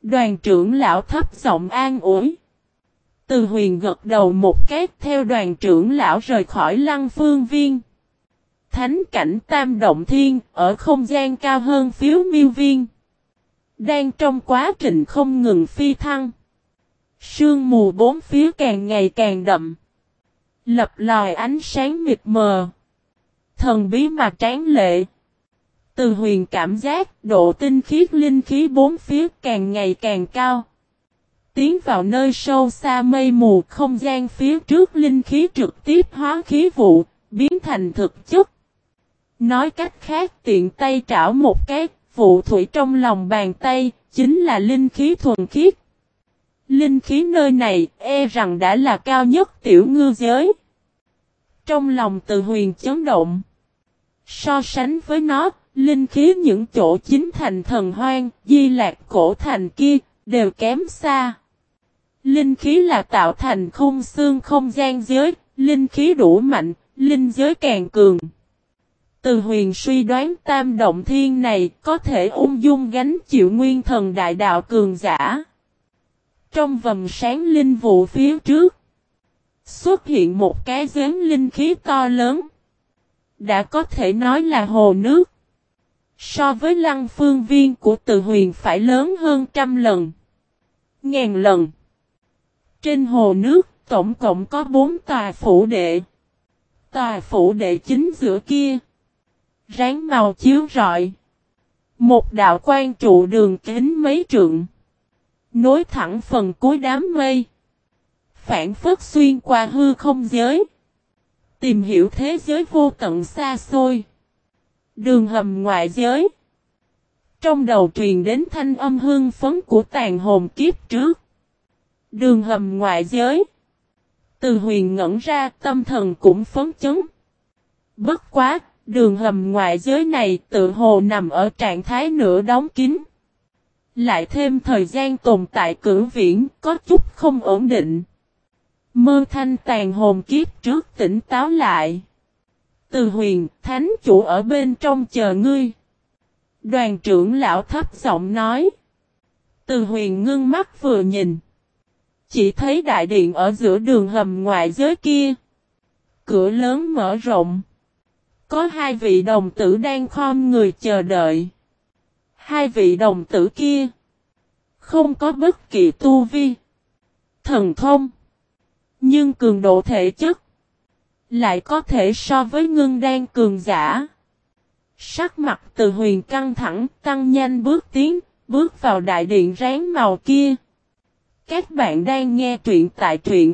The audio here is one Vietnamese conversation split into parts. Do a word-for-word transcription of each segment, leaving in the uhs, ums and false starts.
Đoàn trưởng lão thấp giọng an ủi. Từ Huyền gật đầu một cái theo đoàn trưởng lão rời khỏi Lăng Phương Viên. Thánh cảnh Tam Động Thiên ở không gian cao hơn Phiếu Miêu Viên. Đang trong quá trình không ngừng phi thăng. Sương mù bốn phía càng ngày càng đậm. Lập lòi ánh sáng mịt mờ. Thần bí mà tráng lệ. Từ Huyền cảm giác độ tinh khiết linh khí bốn phía càng ngày càng cao. Tiến vào nơi sâu xa mây mù, không gian phía trước linh khí trực tiếp hóa khí vụ, biến thành thực chất. Nói cách khác, tiện tay trảo một cái, vụ thủy trong lòng bàn tay, chính là linh khí thuần khiết. Linh khí nơi này e rằng đã là cao nhất tiểu ngư giới. Trong lòng Từ Huyền chấn động. So sánh với nó, linh khí những chỗ chính thành Thần Hoang, Di Lạc Cổ Thành kia, đều kém xa. Linh khí là tạo thành khung xương không gian giới, linh khí đủ mạnh, linh giới càng cường. Từ Huyền suy đoán Tam Động Thiên này có thể ung dung gánh chịu nguyên thần đại đạo cường giả. Trong vầng sáng linh vụ phía trước, xuất hiện một cái giếng linh khí to lớn. Đã có thể nói là hồ nước. So với Lăng Phương Viên của Từ Huyền phải lớn hơn trăm lần. Ngàn lần. Trên hồ nước tổng cộng có bốn tòa phủ đệ. Tòa phủ đệ chính giữa kia. Ráng màu chiếu rọi. Một đạo quan trụ đường kính mấy trượng. Nối thẳng phần cuối đám mây. Phản phất xuyên qua hư không giới. Tìm hiểu thế giới vô tận xa xôi. Đường hầm ngoại giới. Trong đầu truyền đến thanh âm hương phấn của tàn hồn kiếp trước. Đường hầm ngoại giới. Từ Huyền ngẩn ra tâm thần cũng phấn chấn. Bất quá, đường hầm ngoại giới này tự hồ nằm ở trạng thái nửa đóng kín. Lại thêm thời gian tồn tại cử viễn có chút không ổn định. Mơ thanh tàn hồn kiếp trước tỉnh táo lại. Từ Huyền, thánh chủ ở bên trong chờ ngươi. Đoàn trưởng lão thấp giọng nói. Từ Huyền ngưng mắt vừa nhìn. Chỉ thấy đại điện ở giữa đường hầm ngoại giới kia. Cửa lớn mở rộng. Có hai vị đồng tử đang khom người chờ đợi. Hai vị đồng tử kia. Không có bất kỳ tu vi. Thần thông. Nhưng cường độ thể chất. Lại có thể so với ngưng đan cường giả. Sắc mặt Từ Huyền căng thẳng, tăng nhanh bước tiến, bước vào đại điện ráng màu kia. Các bạn đang nghe truyện tại truyện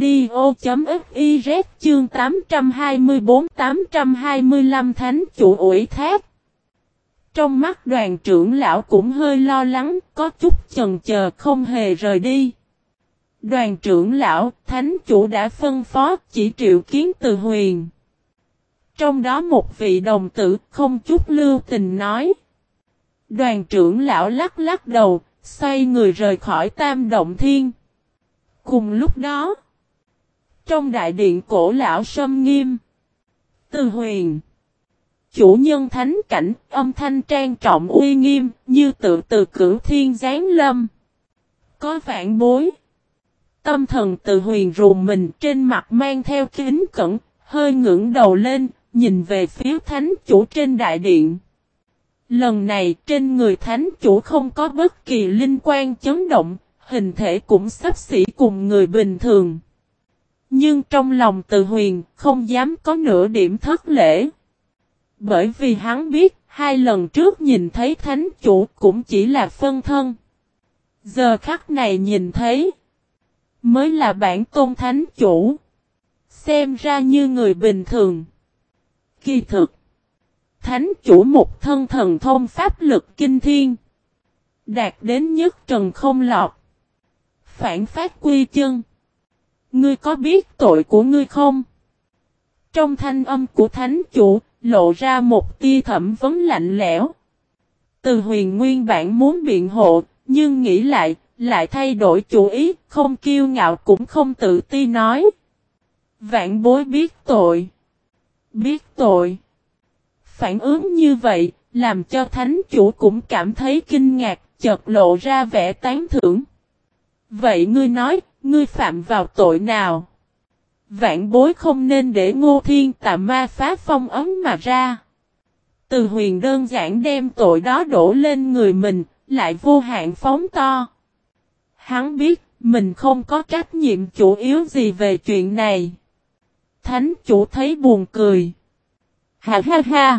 audio.fiz chương tám trăm hai mươi tư tám trăm hai mươi lăm Thánh chủ ủy thác. Trong mắt đoàn trưởng lão cũng hơi lo lắng, có chút chần chờ không hề rời đi. Đoàn trưởng lão, thánh chủ đã phân phó chỉ triệu kiến Từ Huyền. Trong đó một vị đồng tử không chút lưu tình nói. Đoàn trưởng lão lắc lắc đầu, xoay người rời khỏi Tam Động Thiên. Cùng lúc đó, trong đại điện cổ lão sâm nghiêm, Từ Huyền, chủ nhân thánh cảnh, âm thanh trang trọng uy nghiêm, như tự từ cửu thiên giáng lâm. Có vạn bối. Tâm thần Từ Huyền rùng mình, trên mặt mang theo kính cẩn, hơi ngẩng đầu lên, nhìn về phía thánh chủ trên đại điện. Lần này trên người thánh chủ không có bất kỳ linh quan chấn động, hình thể cũng xấp xỉ cùng người bình thường. Nhưng trong lòng Từ Huyền không dám có nửa điểm thất lễ. Bởi vì hắn biết hai lần trước nhìn thấy thánh chủ cũng chỉ là phân thân. Giờ khắc này nhìn thấy mới là bản tôn thánh chủ. Xem ra như người bình thường. Kỳ thực, thánh chủ một thân thần thông pháp lực kinh thiên. Đạt đến nhất trần không lọt. Phản phát quy chân. Ngươi có biết tội của ngươi không? Trong thanh âm của thánh chủ, lộ ra một tia thẩm vấn lạnh lẽo. Từ Huyền nguyên bản muốn biện hộ, nhưng nghĩ lại, lại thay đổi chủ ý, không kiêu ngạo cũng không tự ti nói. Vạn bối biết tội. Biết tội. Phản ứng như vậy, làm cho thánh chủ cũng cảm thấy kinh ngạc, chợt lộ ra vẻ tán thưởng. Vậy ngươi nói, ngươi phạm vào tội nào? Vạn bối không nên để Ngô Thiên Tà Ma phá phong ấn mà ra. Từ Huyền đơn giản đem tội đó đổ lên người mình, lại vô hạn phóng to. Hắn biết, mình không có trách nhiệm chủ yếu gì về chuyện này. Thánh chủ thấy buồn cười. Ha ha ha!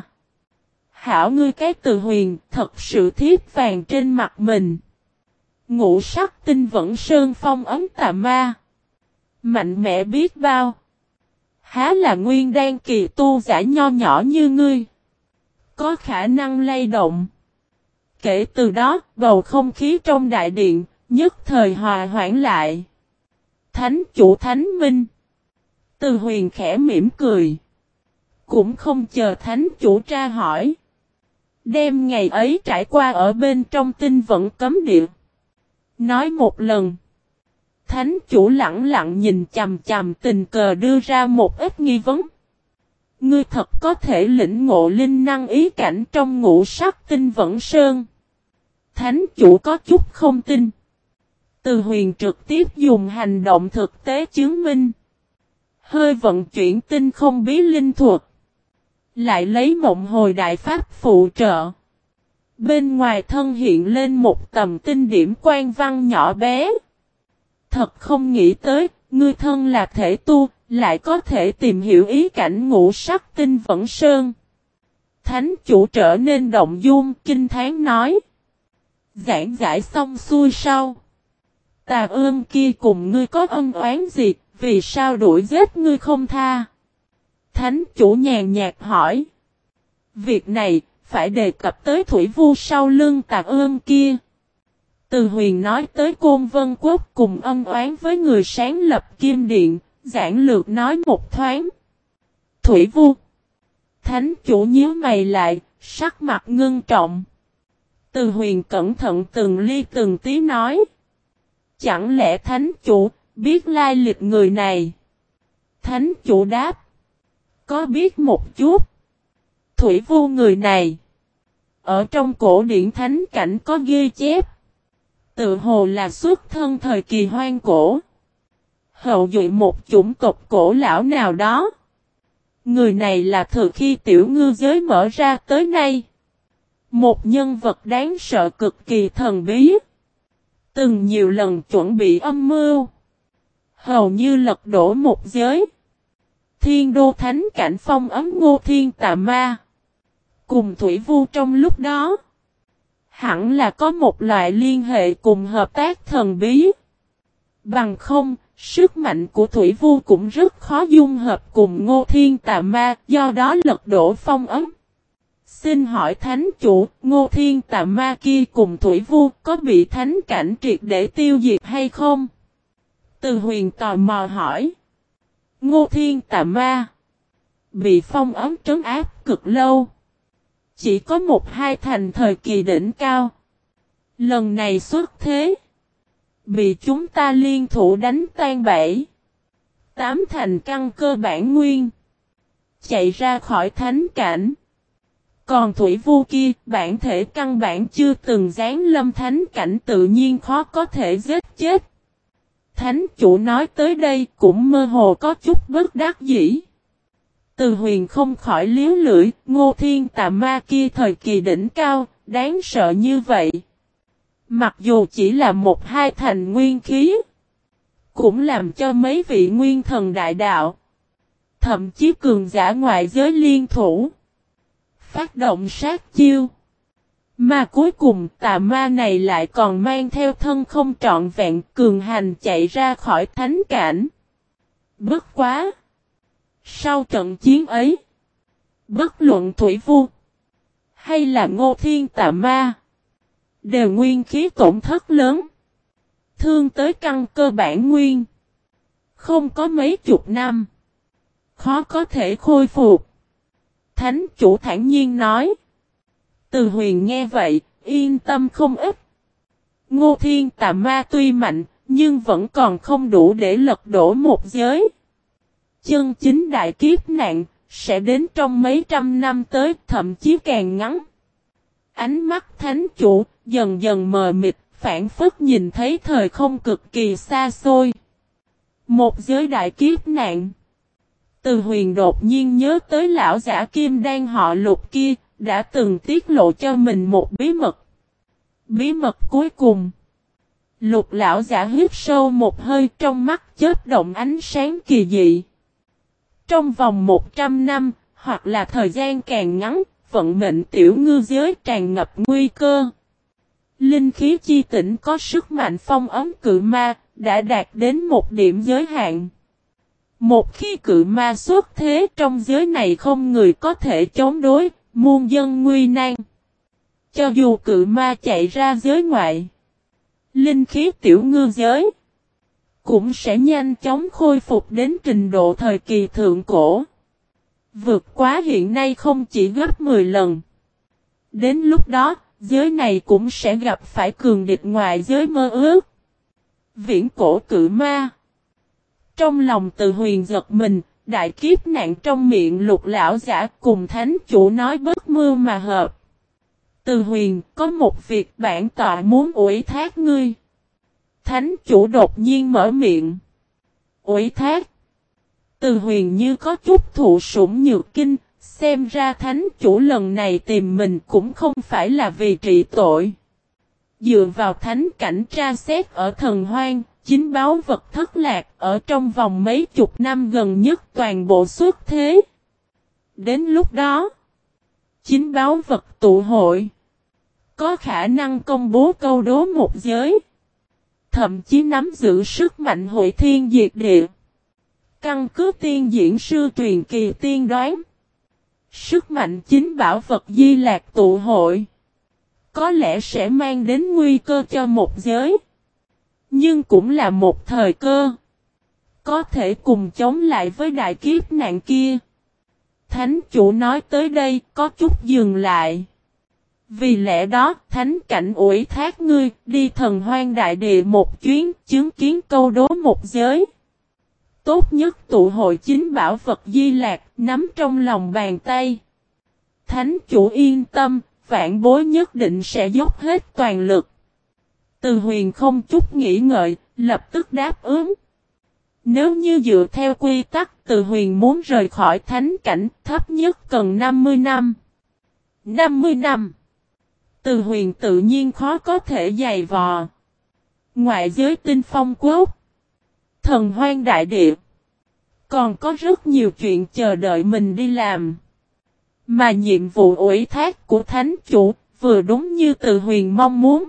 Hảo ngươi cái Từ Huyền, thật sự thiếp vàng trên mặt mình. Ngũ sắc tinh vẫn sơn phong ấn tà ma. Mạnh mẽ biết bao. Há là nguyên đan kỳ tu giả nho nhỏ như ngươi. Có khả năng lay động. Kể từ đó, bầu không khí trong đại điện, nhất thời hòa hoãn lại. Thánh chủ thánh minh. Từ Huyền khẽ mỉm cười. Cũng không chờ thánh chủ tra hỏi. Đêm ngày ấy trải qua ở bên trong tinh vận cấm địa. Nói một lần. Thánh chủ lặng lặng nhìn chằm chằm tình cờ đưa ra một ít nghi vấn. Ngươi thật có thể lĩnh ngộ linh năng ý cảnh trong ngũ sắc tinh vận sơn. Thánh chủ có chút không tin. Từ Huyền trực tiếp dùng hành động thực tế chứng minh. Hơi vận chuyển tinh không bí linh thuật. Lại lấy mộng hồi đại pháp phụ trợ. Bên ngoài thân hiện lên một tầm tinh điểm quan văn nhỏ bé. Thật không nghĩ tới, ngươi thân là thể tu, lại có thể tìm hiểu ý cảnh ngũ sắc tinh vẫn sơn. Thánh chủ trở nên động dung, kinh thán nói. Giảng giải xong xuôi sau. Tà ương kia cùng ngươi có ân oán gì, vì sao đuổi giết ngươi không tha? Thánh chủ nhàn nhạt hỏi. Việc này, phải đề cập tới thủy vu sau lưng tà ương kia. Từ Huyền nói tới Côn Vân Quốc cùng ân oán với người sáng lập Kim Điện, giản lược nói một thoáng. Thủy vu. Thánh chủ nhíu mày lại, sắc mặt ngưng trọng. Từ Huyền cẩn thận từng ly từng tí nói. Chẳng lẽ thánh chủ biết lai lịch người này? Thánh chủ đáp. Có biết một chút. Thủy vu người này. Ở trong cổ điển thánh cảnh có ghi chép. Tự hồ là xuất thân thời kỳ hoang cổ. Hậu duệ một chủng tộc cổ lão nào đó. Người này là từ khi tiểu ngư giới mở ra tới nay. Một nhân vật đáng sợ cực kỳ thần bí. Từng nhiều lần chuẩn bị âm mưu. Hầu như lật đổ một giới. Thiên đô thánh cảnh phong ấm Ngô Thiên Tà Ma. Cùng thủy vu trong lúc đó. Hẳn là có một loại liên hệ cùng hợp tác thần bí. Bằng không, sức mạnh của thủy vu cũng rất khó dung hợp cùng Ngô Thiên Tà Ma, do đó lật đổ phong ấm. Xin hỏi thánh chủ, Ngô Thiên Tà Ma kia cùng thủy vu có bị thánh cảnh triệt để tiêu diệt hay không? Từ Huyền tò mò hỏi. Ngô Thiên Tà Ma bị phong ấm trấn áp cực lâu. Chỉ có một hai thành thời kỳ đỉnh cao. Lần này xuất thế. Bị chúng ta liên thủ đánh tan bảy. Tám thành căn cơ bản nguyên. Chạy ra khỏi thánh cảnh. Còn thủy vu kia, bản thể căn bản chưa từng giáng lâm thánh cảnh tự nhiên khó có thể giết chết. Thánh chủ nói tới đây cũng mơ hồ có chút bất đắc dĩ. Từ Huyền không khỏi liếu lưỡi, Ngô Thiên Tà Ma kia thời kỳ đỉnh cao, đáng sợ như vậy. Mặc dù chỉ là một hai thành nguyên khí, cũng làm cho mấy vị nguyên thần đại đạo, thậm chí cường giả ngoại giới liên thủ, phát động sát chiêu. Mà cuối cùng tà ma này lại còn mang theo thân không trọn vẹn cường hành chạy ra khỏi thánh cảnh. Bất quá! Sau trận chiến ấy, bất luận thủy vu, hay là Ngô Thiên Tà Ma, đều nguyên khí tổn thất lớn. Thương tới căn cơ bản nguyên. Không có mấy chục năm. Khó có thể khôi phục. Thánh chủ thản nhiên nói. Từ Huyền nghe vậy, yên tâm không ít. Ngô Thiên Tà Ma tuy mạnh, nhưng vẫn còn không đủ để lật đổ một giới. Chân chính đại kiếp nạn, sẽ đến trong mấy trăm năm tới, thậm chí càng ngắn. Ánh mắt thánh chủ dần dần mờ mịt, phảng phất nhìn thấy thời không cực kỳ xa xôi. Một giới đại kiếp nạn. Từ Huyền đột nhiên nhớ tới lão giả kim đan họ Lục kia, đã từng tiết lộ cho mình một bí mật. Bí mật cuối cùng. Lục lão giả hít sâu một hơi, trong mắt chớp động ánh sáng kỳ dị. Trong vòng một trăm năm, hoặc là thời gian càng ngắn, vận mệnh tiểu ngư giới tràn ngập nguy cơ. Linh khí chi tỉnh có sức mạnh phong ấm cự ma, đã đạt đến một điểm giới hạn. Một khi cự ma xuất thế trong giới này không người có thể chống đối, muôn dân nguy nan. Cho dù cự ma chạy ra giới ngoại, linh khí tiểu ngư giới cũng sẽ nhanh chóng khôi phục đến trình độ thời kỳ thượng cổ. Vượt quá hiện nay không chỉ gấp mười lần. Đến lúc đó, giới này cũng sẽ gặp phải cường địch ngoại giới mơ ước. Viễn cổ cự ma. Trong lòng Từ Huyền giật mình, đại kiếp nạn trong miệng Lục lão giả cùng thánh chủ nói bất mưu mà hợp. Từ Huyền, có một việc bản tọa muốn ủy thác ngươi. Thánh chủ đột nhiên mở miệng. Ủy thác. Từ Huyền như có chút thụ sủng nhược kinh, xem ra thánh chủ lần này tìm mình cũng không phải là vì trị tội. Dựa vào thánh cảnh tra xét ở thần hoang, chính báu vật thất lạc ở trong vòng mấy chục năm gần nhất toàn bộ xuất thế. Đến lúc đó, chính báu vật tụ hội, có khả năng công bố câu đố một giới. Thậm chí nắm giữ sức mạnh hội thiên diệt địa. Căn cứ tiên diễn sư truyền kỳ tiên đoán. Sức mạnh chính bảo vật Di Lạc tụ hội. Có lẽ sẽ mang đến nguy cơ cho một giới. Nhưng cũng là một thời cơ. Có thể cùng chống lại với đại kiếp nạn kia. Thánh chủ nói tới đây có chút dừng lại. Vì lẽ đó, thánh cảnh ủy thác ngươi, đi thần hoang đại địa một chuyến, chứng kiến câu đố một giới. Tốt nhất tụ hội chính bảo vật Di Lạc, nắm trong lòng bàn tay. Thánh chủ yên tâm, vạn bối nhất định sẽ dốc hết toàn lực. Từ Huyền không chút nghĩ ngợi, lập tức đáp ứng. Nếu như dựa theo quy tắc, Từ Huyền muốn rời khỏi thánh cảnh, thấp nhất cần năm mươi năm. năm mươi năm. Từ Huyền tự nhiên khó có thể dày vò. Ngoại giới tinh phong quốc, thần hoang đại địa, còn có rất nhiều chuyện chờ đợi mình đi làm. Mà nhiệm vụ ủy thác của thánh chủ, vừa đúng như Từ Huyền mong muốn.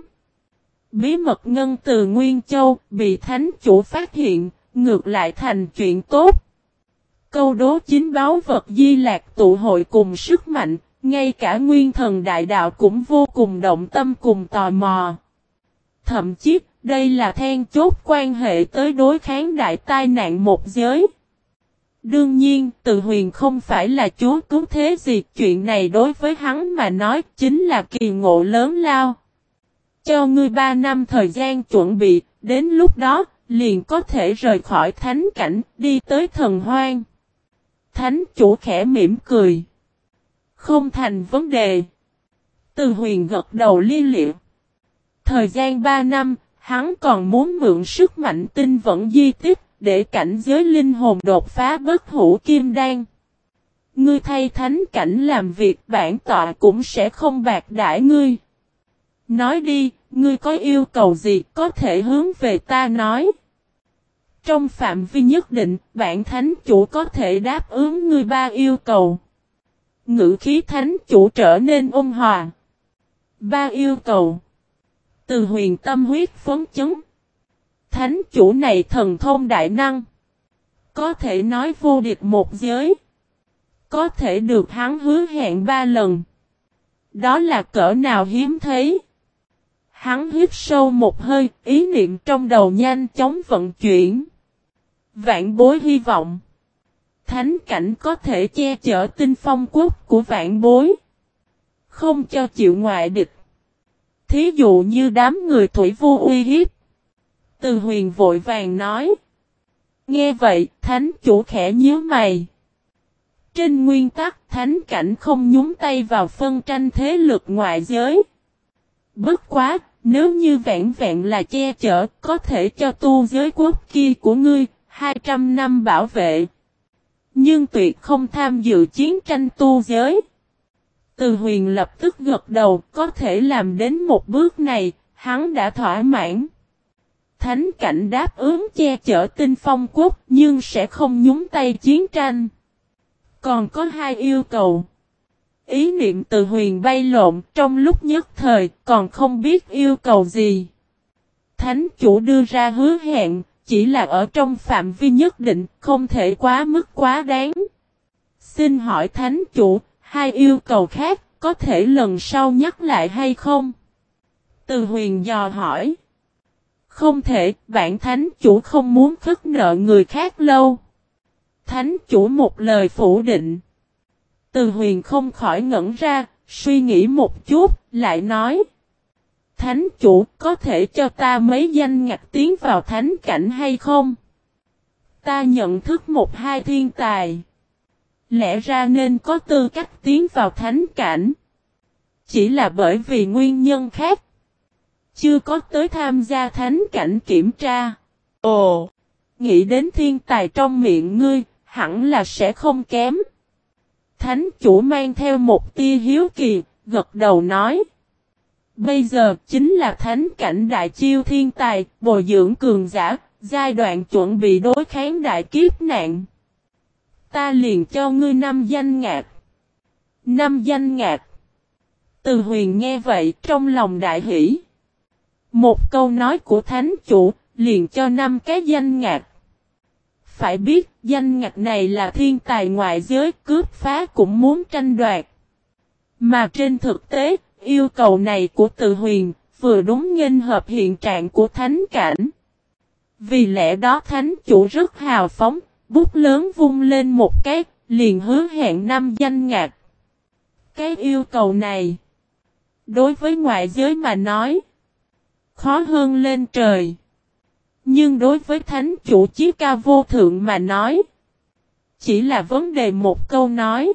Bí mật ngân từ Nguyên Châu, bị thánh chủ phát hiện, ngược lại thành chuyện tốt. Câu đố chính báu vật Di Lạc tụ hội cùng sức mạnh, ngay cả nguyên thần đại đạo cũng vô cùng động tâm cùng tò mò. Thậm chí, đây là then chốt quan hệ tới đối kháng đại tai nạn một giới. Đương nhiên, Từ Huyền không phải là chúa cứu thế gì, chuyện này đối với hắn mà nói chính là kỳ ngộ lớn lao. Cho ngươi ba năm thời gian chuẩn bị, đến lúc đó, liền có thể rời khỏi thánh cảnh, đi tới thần hoang. Thánh chủ khẽ mỉm cười. Không thành vấn đề. Từ Huyền gật đầu li lịa. Thời gian ba năm, hắn còn muốn mượn sức mạnh tinh vẫn di tích, để cảnh giới linh hồn đột phá bất hủ kim đan. Ngươi thay thánh cảnh làm việc, bản tọa cũng sẽ không bạc đãi ngươi. Nói đi, ngươi có yêu cầu gì có thể hướng về ta nói. Trong phạm vi nhất định, bản thánh chủ có thể đáp ứng ngươi ba yêu cầu. Ngữ khí thánh chủ trở nên ôn hòa. Ba yêu cầu. Từ Huyền tâm huyết phấn chấn. Thánh chủ này thần thông đại năng. Có thể nói vô địch một giới. Có thể được hắn hứa hẹn ba lần. Đó là cỡ nào hiếm thấy. Hắn hít sâu một hơi, ý niệm trong đầu nhanh chóng vận chuyển. Vạn bối hy vọng. Thánh cảnh có thể che chở tinh phong quốc của vạn bối. Không cho chịu ngoại địch. Thí dụ như đám người thủy vu uy hiếp. Từ Huyền vội vàng nói. Nghe vậy, thánh chủ khẽ nhíu mày. Trên nguyên tắc thánh cảnh không nhúng tay vào phân tranh thế lực ngoại giới. Bất quá, nếu như vẹn vẹn là che chở, có thể cho tu giới quốc kia của ngươi, hai trăm năm bảo vệ. Nhưng tuyệt không tham dự chiến tranh tu giới. Từ Huyền lập tức gật đầu, có thể làm đến một bước này, hắn đã thỏa mãn. Thánh cảnh đáp ứng che chở Tinh Phong quốc, nhưng sẽ không nhúng tay chiến tranh. Còn có hai yêu cầu. Ý niệm Từ Huyền bay lộn trong lúc nhất thời, còn không biết yêu cầu gì. Thánh chủ đưa ra hứa hẹn, chỉ là ở trong phạm vi nhất định, không thể quá mức quá đáng. Xin hỏi thánh chủ, hai yêu cầu khác, có thể lần sau nhắc lại hay không? Từ Huyền dò hỏi. Không thể, bản thánh chủ không muốn khất nợ người khác lâu. Thánh chủ một lời phủ định. Từ Huyền không khỏi ngẩn ra, suy nghĩ một chút, lại nói. Thánh chủ có thể cho ta mấy danh ngạch tiến vào thánh cảnh hay không? Ta nhận thức một hai thiên tài. Lẽ ra nên có tư cách tiến vào thánh cảnh. Chỉ là bởi vì nguyên nhân khác. Chưa có tới tham gia thánh cảnh kiểm tra. Ồ! Nghĩ đến thiên tài trong miệng ngươi, hẳn là sẽ không kém. Thánh chủ mang theo một tia hiếu kỳ, gật đầu nói. Bây giờ chính là thánh cảnh đại chiêu thiên tài, bồi dưỡng cường giả, giai đoạn chuẩn bị đối kháng đại kiếp nạn. Ta liền cho ngươi năm danh ngạc. Năm danh ngạc. Từ Huyền nghe vậy trong lòng đại hỷ. Một câu nói của thánh chủ, liền cho năm cái danh ngạc. Phải biết, danh ngạch này là thiên tài ngoại giới, cướp phá cũng muốn tranh đoạt. Mà trên thực tế, yêu cầu này của Từ Huyền, vừa đúng nghênh hợp hiện trạng của thánh cảnh. Vì lẽ đó thánh chủ rất hào phóng, bút lớn vung lên một cái, liền hứa hẹn năm danh ngạc. Cái yêu cầu này, đối với ngoại giới mà nói, khó hơn lên trời. Nhưng đối với thánh chủ chí cao vô thượng mà nói, chỉ là vấn đề một câu nói.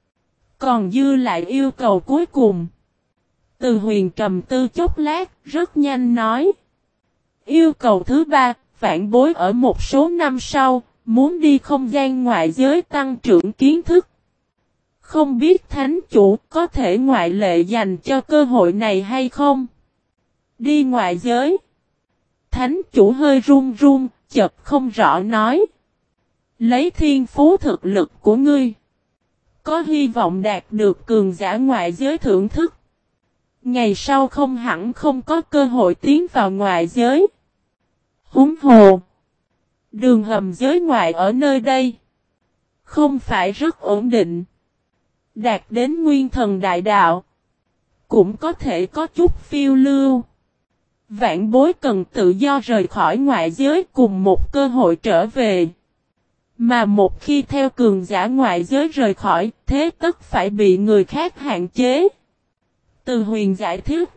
Còn dư lại yêu cầu cuối cùng. Từ Huyền trầm tư chốc lát, rất nhanh nói. Yêu cầu thứ ba, vãn bối ở một số năm sau, muốn đi không gian ngoại giới tăng trưởng kiến thức. Không biết thánh chủ có thể ngoại lệ dành cho cơ hội này hay không? Đi ngoại giới. Thánh chủ hơi run run, chợt không rõ nói. Lấy thiên phú thực lực của ngươi. Có hy vọng đạt được cường giả ngoại giới thưởng thức. Ngày sau không hẳn không có cơ hội tiến vào ngoại giới. Húng hồ. Đường hầm giới ngoại ở nơi đây. Không phải rất ổn định. Đạt đến nguyên thần đại đạo. Cũng có thể có chút phiêu lưu. Vạn bối cần tự do rời khỏi ngoại giới cùng một cơ hội trở về. Mà một khi theo cường giả ngoại giới rời khỏi, thế tất phải bị người khác hạn chế. Từ Huyền giải thích.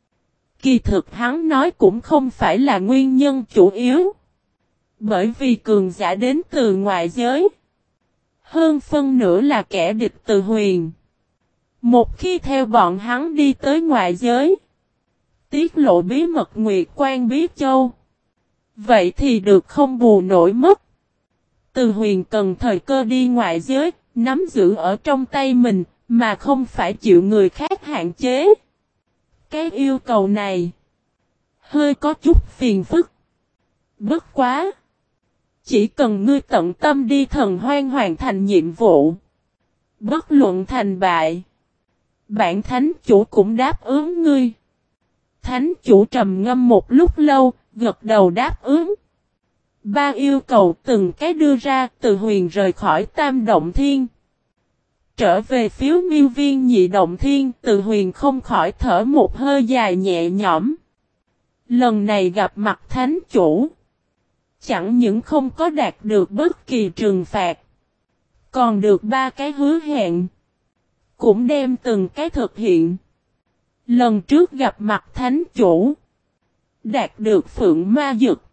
Kỳ thực hắn nói cũng không phải là nguyên nhân chủ yếu. Bởi vì cường giả đến từ ngoại giới. Hơn phân nửa là kẻ địch Từ Huyền. Một khi theo bọn hắn đi tới ngoại giới. Tiết lộ bí mật Nguyệt Quan Bí Châu. Vậy thì được không bù nổi mất. Từ Huyền cần thời cơ đi ngoại giới, nắm giữ ở trong tay mình, mà không phải chịu người khác hạn chế. Cái yêu cầu này hơi có chút phiền phức. Bất quá. Chỉ cần ngươi tận tâm đi thần hoang hoàn thành nhiệm vụ. Bất luận thành bại. Bản thánh chủ cũng đáp ứng ngươi. Thánh chủ trầm ngâm một lúc lâu, gật đầu đáp ứng. Ba yêu cầu từng cái đưa ra, Từ Huyền rời khỏi Tam Động Thiên. Trở về phiếu miêu viên Nhị Động Thiên, Từ Huyền không khỏi thở một hơi dài nhẹ nhõm. Lần này gặp mặt thánh chủ. Chẳng những không có đạt được bất kỳ trừng phạt. Còn được ba cái hứa hẹn. Cũng đem từng cái thực hiện. Lần trước gặp mặt thánh chủ. Đạt được phượng ma dực.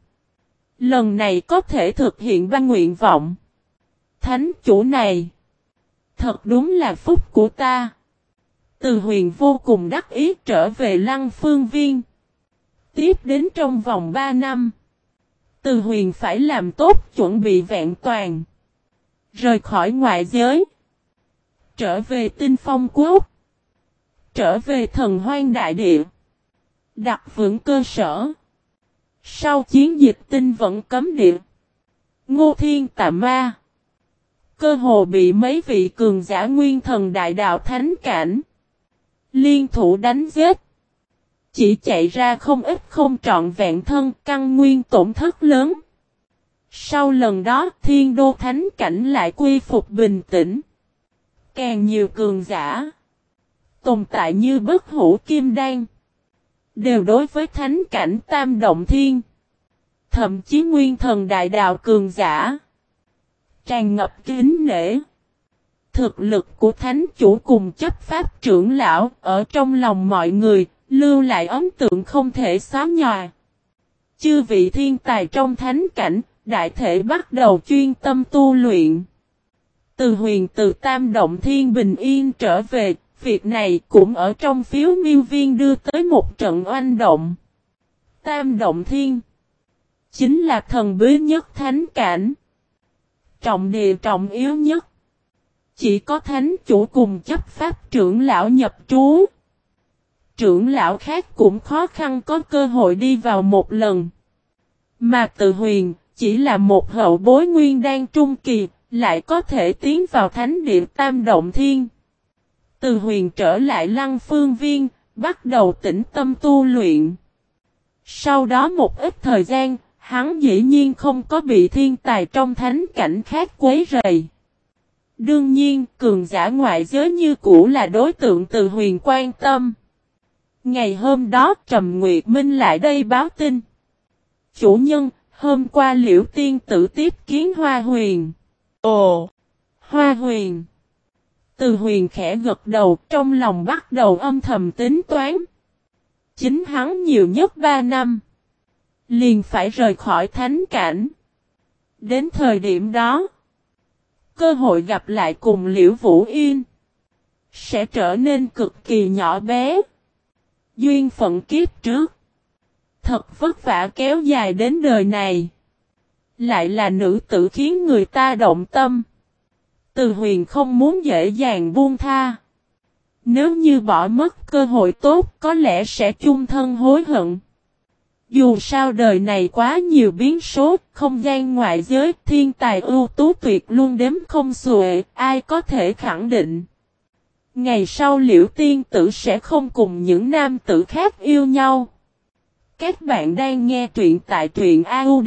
Lần này có thể thực hiện ba nguyện vọng. Thánh chủ này. Thật đúng là phúc của ta. Từ Huyền vô cùng đắc ý trở về Lăng Phương Viên. Tiếp đến trong vòng ba năm, Từ Huyền phải làm tốt chuẩn bị vẹn toàn. Rời khỏi ngoại giới. Trở về Tinh Phong Quốc. Trở về Thần Hoang Đại Địa. Đặt vững cơ sở. Sau chiến dịch Tinh Vẫn Cấm Địa, Ngô Thiên Tà Ma cơ hồ bị mấy vị cường giả nguyên thần đại đạo thánh cảnh liên thủ đánh giết. Chỉ chạy ra không ít không trọn vẹn thân, căn nguyên tổn thất lớn. Sau lần đó Thiên Đô thánh cảnh lại quy phục bình tĩnh. Càng nhiều cường giả tồn tại như Bất Hủ Kim Đan đều đối với thánh cảnh Tam Động Thiên, thậm chí nguyên thần đại đạo cường giả tràn ngập kính nể. Thực lực của thánh chủ cùng chấp pháp trưởng lão ở trong lòng mọi người lưu lại ấn tượng không thể xóa nhòa. Chư vị thiên tài trong thánh cảnh đại thể bắt đầu chuyên tâm tu luyện. Từ Huyền từ Tam Động Thiên bình yên trở về, việc này cũng ở trong phiếu miêu viên đưa tới một trận oanh động. Tam Động Thiên chính là thần bí nhất thánh cảnh, trọng địa trọng yếu nhất. Chỉ có thánh chủ cùng chấp pháp trưởng lão nhập trú. Trưởng lão khác cũng khó khăn có cơ hội đi vào một lần. Mà Từ Huyền chỉ là một hậu bối nguyên đan trung kỳ, lại có thể tiến vào thánh địa Tam Động Thiên. Từ Huyền trở lại Lăng Phương Viên, bắt đầu tĩnh tâm tu luyện. Sau đó một ít thời gian, hắn dĩ nhiên không có bị thiên tài trong thánh cảnh khác quấy rầy. Đương nhiên, cường giả ngoại giới như cũ là đối tượng Từ Huyền quan tâm. Ngày hôm đó Trầm Nguyệt Minh lại đây báo tin. Chủ nhân, hôm qua Liễu Tiên Tử tiếp kiến Hoa Huyền. Ồ! Hoa Huyền! Từ Huyền khẽ gật đầu, trong lòng bắt đầu âm thầm tính toán. Chính hắn nhiều nhất ba năm liền phải rời khỏi thánh cảnh. Đến thời điểm đó, cơ hội gặp lại cùng Liễu Vũ Yên sẽ trở nên cực kỳ nhỏ bé. Duyên phận kiếp trước thật vất vả kéo dài đến đời này, lại là nữ tử khiến người ta động tâm. Từ Huyền không muốn dễ dàng buông tha. Nếu như bỏ mất cơ hội tốt, có lẽ sẽ chung thân hối hận. Dù sao đời này quá nhiều biến số, không gian ngoại giới, thiên tài ưu tú tuyệt luôn đếm không xuể, ai có thể khẳng định. Ngày sau Liễu Tiên Tử sẽ không cùng những nam tử khác yêu nhau. Các bạn đang nghe truyện tại truyện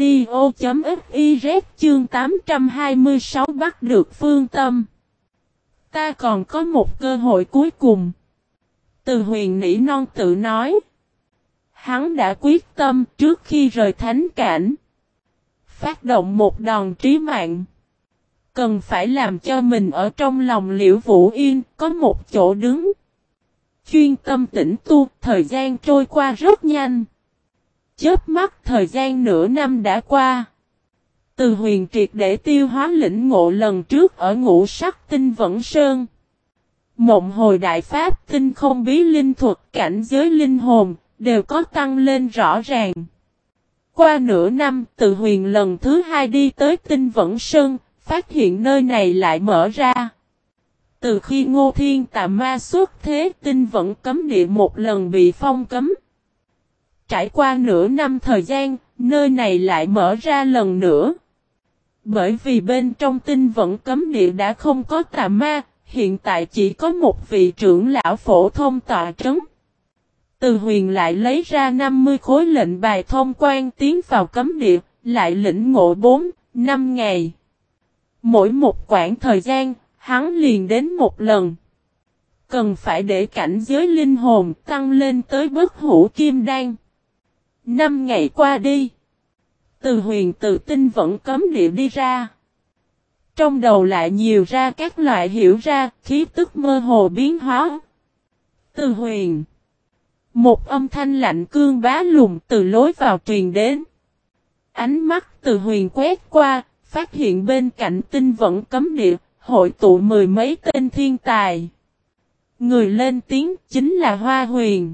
audio.fiz chương tám trăm hai mươi sáu bắt được phương tâm. Ta còn có một cơ hội cuối cùng. Từ Huyền nỉ non tự nói. Hắn đã quyết tâm trước khi rời thánh cảnh, phát động một đòn trí mạng. Cần phải làm cho mình ở trong lòng Liễu Vũ Yên có một chỗ đứng. Chuyên tâm tĩnh tu, thời gian trôi qua rất nhanh. Chớp mắt thời gian nửa năm đã qua. Từ Huyền triệt để tiêu hóa lĩnh ngộ lần trước ở Ngũ Sắc Tinh Vẫn Sơn. Mộng hồi đại pháp tinh không bí linh thuật cảnh giới linh hồn đều có tăng lên rõ ràng. Qua nửa năm, Từ Huyền lần thứ hai đi tới Tinh Vẫn Sơn, phát hiện nơi này lại mở ra. Từ khi Ngô Thiên Tà Ma xuất thế, Tinh Vẫn Cấm Địa một lần bị phong cấm. Trải qua nửa năm thời gian, nơi này lại mở ra lần nữa. Bởi vì bên trong Tinh Vẫn Cấm Địa đã không có tà ma, hiện tại chỉ có một vị trưởng lão phổ thông tọa trấn. Từ Huyền lại lấy ra năm mươi khối lệnh bài thông quan tiến vào cấm địa, lại lĩnh ngộ bốn, năm ngày. Mỗi một quãng thời gian, hắn liền đến một lần. Cần phải để cảnh giới linh hồn tăng lên tới Bất Hủ Kim Đan. Năm ngày qua đi, Từ Huyền từ Tinh Vẫn Cấm Địa đi ra. Trong đầu lại nhiều ra các loại hiểu ra, khí tức mơ hồ biến hóa. Từ Huyền. Một âm thanh lạnh cương bá lùng từ lối vào truyền đến. Ánh mắt Từ Huyền quét qua, phát hiện bên cạnh Tinh Vẫn Cấm Địa, hội tụ mười mấy tên thiên tài. Người lên tiếng chính là Hoa Huyền.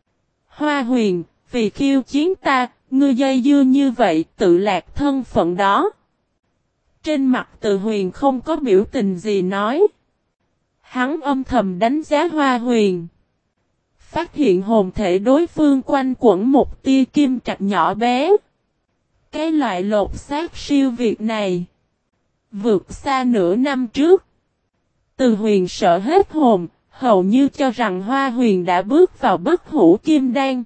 Hoa Huyền, vì khiêu chiến ta, ngươi dây dưa như vậy tự lạc thân phận đó. Trên mặt Từ Huyền không có biểu tình gì nói. Hắn âm thầm đánh giá Hoa Huyền. Phát hiện hồn thể đối phương quanh quẩn một tia kim trạch nhỏ bé. Cái loại lột xác siêu việt này vượt xa nửa năm trước. Từ Huyền sợ hết hồn, hầu như cho rằng Hoa Huyền đã bước vào bất hủ kim đan.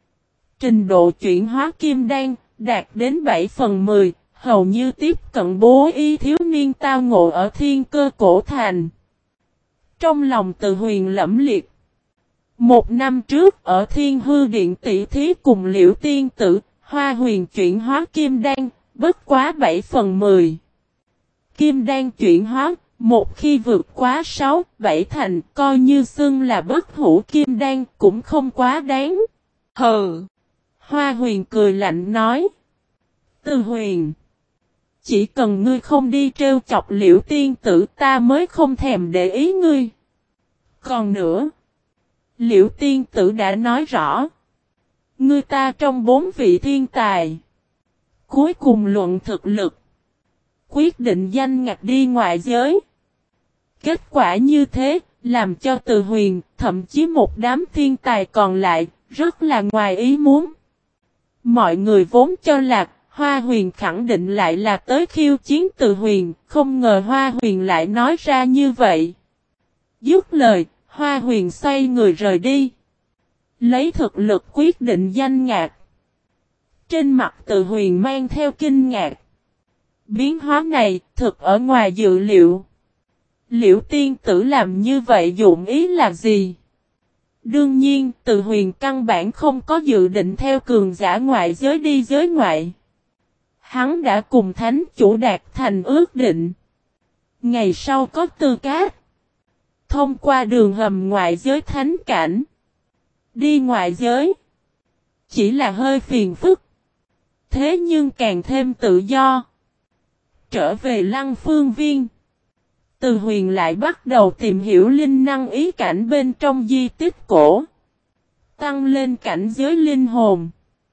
Trình độ chuyển hóa kim đan đạt đến bảy phần mười, hầu như tiếp cận bố y thiếu niên tao ngộ ở Thiên Cơ Cổ Thành. Trong lòng Từ Huyền lẫm liệt. Một năm trước ở Thiên Hư Điện tỷ thí cùng Liễu Tiên Tử, Hoa Huyền chuyển hóa kim đan, bất quá bảy phần mười. Kim đan chuyển hóa, một khi vượt quá sáu, bảy thành, coi như xưng là bất hủ kim đan cũng không quá đáng. Hừ! Hoa Huyền cười lạnh nói. Từ Huyền! Chỉ cần ngươi không đi trêu chọc Liễu Tiên Tử ta mới không thèm để ý ngươi. Còn nữa, Liễu Tiên Tử đã nói rõ. Ngươi ta trong bốn vị thiên tài. Cuối cùng luận thực lực. Quyết định danh ngạch đi ngoại giới. Kết quả như thế, làm cho Từ Huyền, thậm chí một đám thiên tài còn lại, rất là ngoài ý muốn. Mọi người vốn cho là Hoa Huyền khẳng định lại là tới khiêu chiến Từ Huyền, không ngờ Hoa Huyền lại nói ra như vậy. Dứt lời, Hoa Huyền xoay người rời đi. Lấy thực lực quyết định danh ngạch. Trên mặt Từ Huyền mang theo kinh ngạc. Biến hóa này thực ở ngoài dự liệu. Liễu Tiên Tử làm như vậy dụng ý là gì? Đương nhiên, Từ Huyền căn bản không có dự định theo cường giả ngoại giới đi giới ngoại. Hắn đã cùng thánh chủ đạt thành ước định. Ngày sau có tư cách. Thông qua đường hầm ngoại giới thánh cảnh. Đi ngoại giới. Chỉ là hơi phiền phức. Thế nhưng càng thêm tự do. Trở về Lăng Phương Viên. Từ Huyền lại bắt đầu tìm hiểu linh năng ý cảnh bên trong di tích cổ. Tăng lên cảnh giới linh hồn.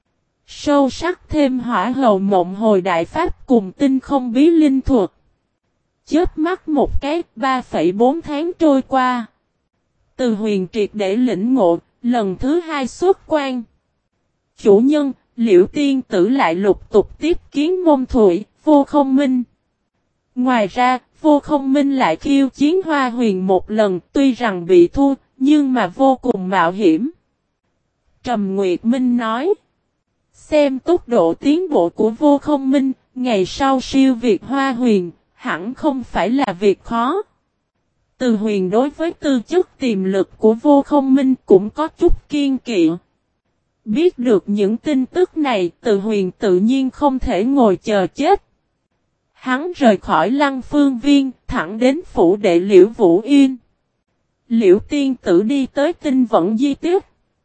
Sâu sắc thêm hỏa hầu mộng hồi đại pháp cùng tinh không bí linh thuật. Chớp mắt một cái, ba phẩy bốn tháng trôi qua. Từ Huyền triệt để lĩnh ngộ, lần thứ hai xuất quan. Chủ nhân, Liễu Tiên Tử lại lục tục tiếp kiến Môn Thụy, Vô Không Minh. Ngoài ra, Vô Không Minh lại khiêu chiến Hoa Huyền một lần, tuy rằng bị thua, nhưng mà vô cùng mạo hiểm. Trầm Nguyệt Minh nói. Xem tốc độ tiến bộ của Vô Không Minh, ngày sau siêu việt Hoa Huyền, hẳn không phải là việc khó. Từ Huyền đối với tư chất tiềm lực của Vô Không Minh cũng có chút kiên kỵ. Biết được những tin tức này, Từ Huyền tự nhiên không thể ngồi chờ chết. Hắn rời khỏi Lăng Phương Viên, thẳng đến phủ đệ Liễu Vũ Yên. Liễu Tiên Tử đi tới Tinh Vẫn di tích.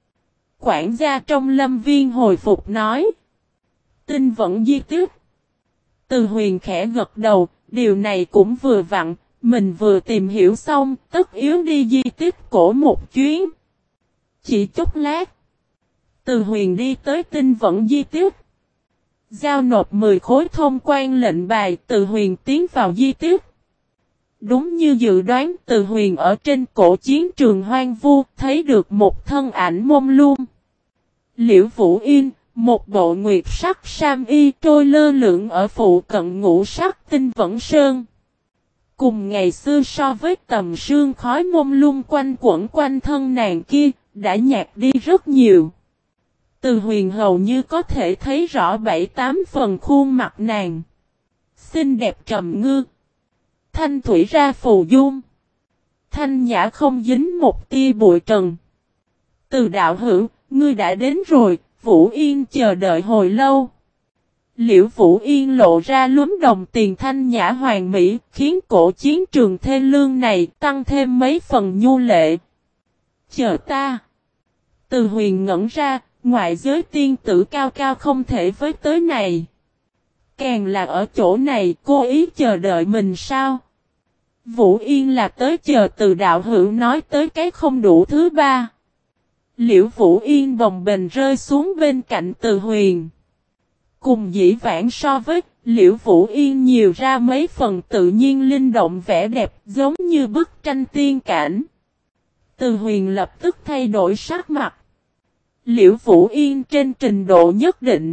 Quản gia trong Lâm Viên hồi phục nói. Tinh Vẫn di tích. Từ Huyền khẽ gật đầu, điều này cũng vừa vặn, mình vừa tìm hiểu xong, tất yếu đi di tích cổ một chuyến. Chỉ chút lát. Từ Huyền đi tới Tinh Vẫn di tích. Giao nộp mười khối thông quan lệnh bài, Từ Huyền tiến vào di tích. Đúng như dự đoán, Từ Huyền ở trên cổ chiến trường hoang vu, thấy được một thân ảnh mông lung. Liễu Vũ Yên, một bộ nguyệt sắc sam y trôi lơ lửng ở phụ cận ngũ sắc Tinh Vẫn Sơn. Cùng ngày xưa so với tầm sương khói mông lung quanh quẩn quanh thân nàng kia, đã nhạt đi rất nhiều. Từ Huyền hầu như có thể thấy rõ bảy tám phần khuôn mặt nàng. Xinh đẹp trầm ngư. Thanh thủy ra phù dung. Thanh nhã không dính một tia bụi trần. Từ đạo hữu, ngươi đã đến rồi, Vũ Yên chờ đợi hồi lâu. Liễu Vũ Yên lộ ra lúm đồng tiền thanh nhã hoàng mỹ, khiến cổ chiến trường thê lương này tăng thêm mấy phần nhu lệ. Chờ ta. Từ Huyền ngẩn ra, ngoại giới tiên tử cao cao không thể với tới này. Càng là ở chỗ này cô ý chờ đợi mình sao? Vũ Yên là tới chờ Từ đạo hữu nói tới cái không đủ thứ ba. Liễu Vũ Yên bồng bềnh rơi xuống bên cạnh Từ Huyền. Cùng dĩ vãng so với Liễu Vũ Yên nhiều ra mấy phần tự nhiên linh động vẻ đẹp giống như bức tranh tiên cảnh. Từ Huyền lập tức thay đổi sắc mặt. Liễu Vũ Yên trên trình độ nhất định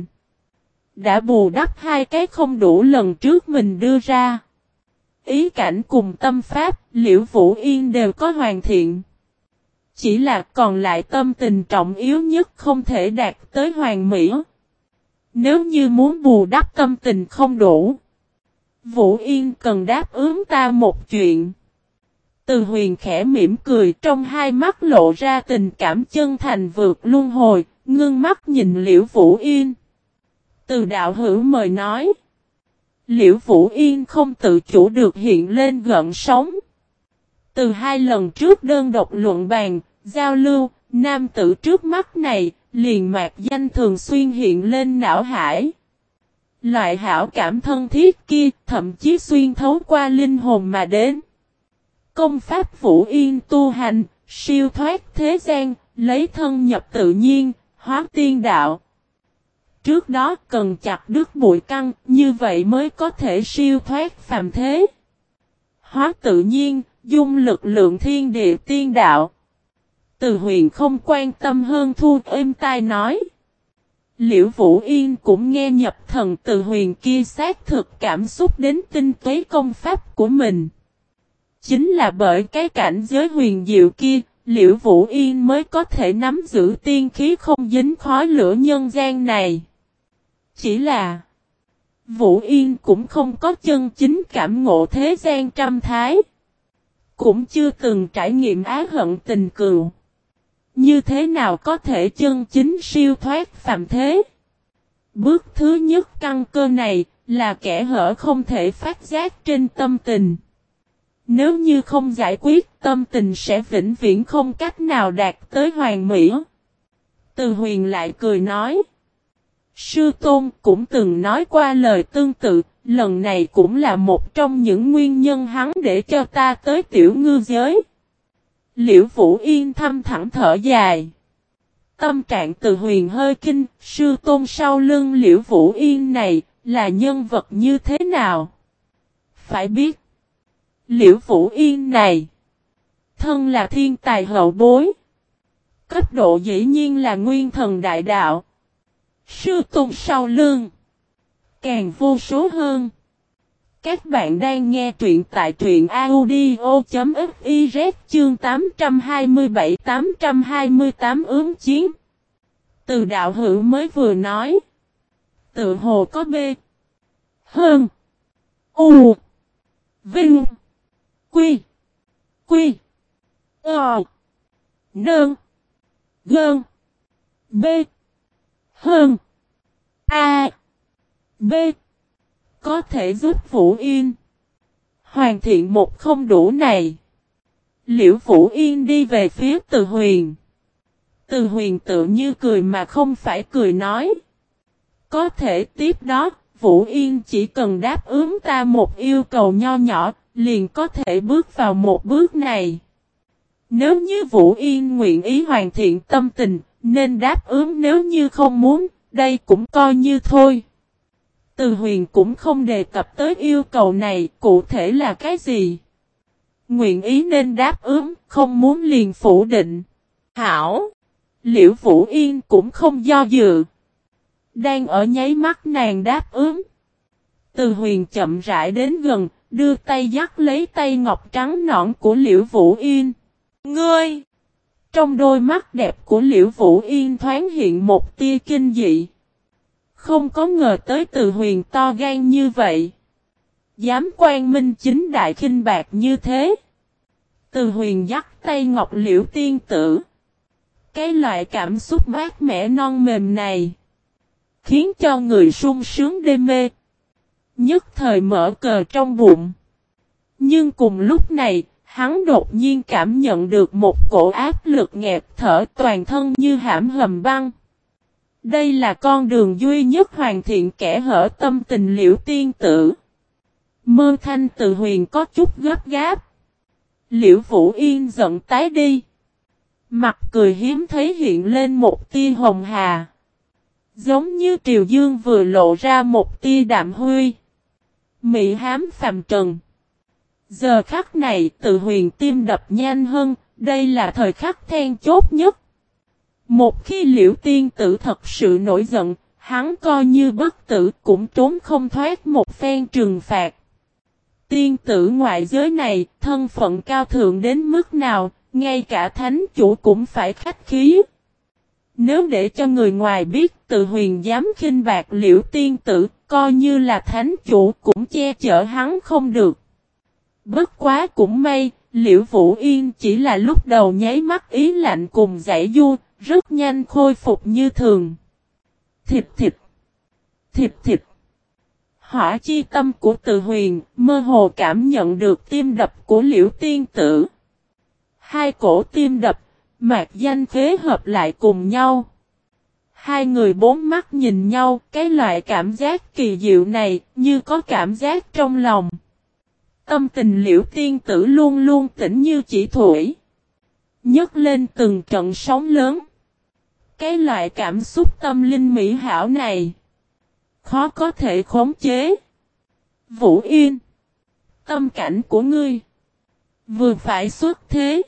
đã bù đắp hai cái không đủ lần trước mình đưa ra. Ý cảnh cùng tâm pháp, Liễu Vũ Yên đều có hoàn thiện. Chỉ là còn lại tâm tình trọng yếu nhất không thể đạt tới hoàn mỹ. Nếu như muốn bù đắp tâm tình không đủ, Vũ Yên cần đáp ứng ta một chuyện. Từ Huyền khẽ mỉm cười, trong hai mắt lộ ra tình cảm chân thành vượt luân hồi, ngưng mắt nhìn Liễu Vũ Yên. Từ đạo hữu mời nói. Liễu Vũ Yên không tự chủ được hiện lên gợn sóng. Từ hai lần trước đơn độc luận bàn, giao lưu, nam tử trước mắt này, liền mạc danh thường xuyên hiện lên não hải. Loại hảo cảm thân thiết kia, thậm chí xuyên thấu qua linh hồn mà đến. Công pháp Vũ Yên tu hành, siêu thoát thế gian, lấy thân nhập tự nhiên, hóa tiên đạo. Trước đó cần chặt đứt bụi căn, như vậy mới có thể siêu thoát phàm thế. Hóa tự nhiên, dung lực lượng thiên địa tiên đạo. Từ Huyền không quan tâm hơn thu êm tai nói. Liễu Vũ Yên cũng nghe nhập thần Từ Huyền kia xác thực cảm xúc đến tinh túy công pháp của mình. Chính là bởi cái cảnh giới huyền diệu kia, Liễu Vũ Yên mới có thể nắm giữ tiên khí không dính khói lửa nhân gian này. Chỉ là Vũ Yên cũng không có chân chính cảm ngộ thế gian trăm thái. Cũng chưa từng trải nghiệm á hận tình cừu. Như thế nào có thể chân chính siêu thoát phàm thế? Bước thứ nhất căn cơ này là kẻ hở không thể phát giác trên tâm tình. Nếu như không giải quyết, tâm tình sẽ vĩnh viễn không cách nào đạt tới hoàn mỹ. Từ Huyền lại cười nói. Sư Tôn cũng từng nói qua lời tương tự, lần này cũng là một trong những nguyên nhân hắn để cho ta tới tiểu ngư giới. Liễu Vũ Yên thâm thẳng thở dài. Tâm trạng Từ Huyền hơi kinh, sư tôn sau lưng Liễu Vũ Yên này là nhân vật như thế nào? Phải biết, Liễu Vũ Yên này, thân là thiên tài hậu bối. Cấp độ dĩ nhiên là nguyên thần đại đạo. Sư tôn sau lưng, càng vô số hơn. Các bạn đang nghe truyện tại truyện audio.fiz chương tám trăm hai mươi bảy tám trăm hai mươi tám ướm chiến. Từ đạo hữu mới vừa nói. Tự hồ có B. Hơn. U. Vinh. Quy. Quy. Ờ. Nơn. Gơn. B. Hơn. A. B. Có thể giúp Vũ Yên hoàn thiện một không đủ này. Liễu Vũ Yên đi về phía Từ Huyền. Từ Huyền tự như cười mà không phải cười nói. Có thể tiếp đó, Vũ Yên chỉ cần đáp ứng ta một yêu cầu nho nhỏ, liền có thể bước vào một bước này. Nếu như Vũ Yên nguyện ý hoàn thiện tâm tình, nên đáp ứng, nếu như không muốn, đây cũng coi như thôi. Từ Huyền cũng không đề cập tới yêu cầu này, cụ thể là cái gì. Nguyện ý nên đáp ứng, không muốn liền phủ định. Hảo! Liễu Vũ Yên cũng không do dự. Đang ở nháy mắt nàng đáp ứng. Từ Huyền chậm rãi đến gần, đưa tay dắt lấy tay ngọc trắng nõn của Liễu Vũ Yên. Ngươi! Trong đôi mắt đẹp của Liễu Vũ Yên thoáng hiện một tia kinh dị. Không có ngờ tới Từ Huyền to gan như vậy. Dám quang minh chính đại khinh bạc như thế. Từ Huyền dắt tay ngọc Liễu tiên tử. Cái loại cảm xúc mát mẻ non mềm này, khiến cho người sung sướng đê mê. Nhất thời mở cờ trong bụng. Nhưng cùng lúc này, hắn đột nhiên cảm nhận được một cổ áp lực nghẹt thở, toàn thân như hãm hầm băng. Đây là con đường duy nhất hoàn thiện kẻ hở tâm tình Liễu tiên tử. Mơ thanh Từ Huyền có chút gấp gáp. Liễu Vũ Yên giận tái đi. Mặt cười hiếm thấy hiện lên một tia hồng hà. Giống như triều dương vừa lộ ra một tia đạm huy. Mị hám phàm trần. Giờ khắc này Từ Huyền tim đập nhanh hơn, đây là thời khắc then chốt nhất. Một khi Liễu tiên tử thật sự nổi giận, hắn coi như bất tử cũng trốn không thoát một phen trừng phạt. Tiên tử ngoại giới này, thân phận cao thượng đến mức nào, ngay cả thánh chủ cũng phải khách khí. Nếu để cho người ngoài biết Từ Huyền dám khinh bạc Liễu tiên tử, coi như là thánh chủ cũng che chở hắn không được. Bất quá cũng may, Liễu Vũ Yên chỉ là lúc đầu nháy mắt ý lạnh cùng giải du, rất nhanh khôi phục như thường. Thịt thịt, thịt thịt. Hỏa chi tâm của Từ Huyền, mơ hồ cảm nhận được tim đập của Liễu tiên tử. Hai cổ tim đập, mạc danh phế hợp lại cùng nhau. Hai người bốn mắt nhìn nhau, cái loại cảm giác kỳ diệu này, như có cảm giác trong lòng. Tâm tình Liễu tiên tử luôn luôn tĩnh như chỉ thổi. Nhấc lên từng trận sóng lớn. Cái loại cảm xúc tâm linh mỹ hảo này, khó có thể khống chế. Vũ Yên, tâm cảnh của ngươi vừa phải xuất thế.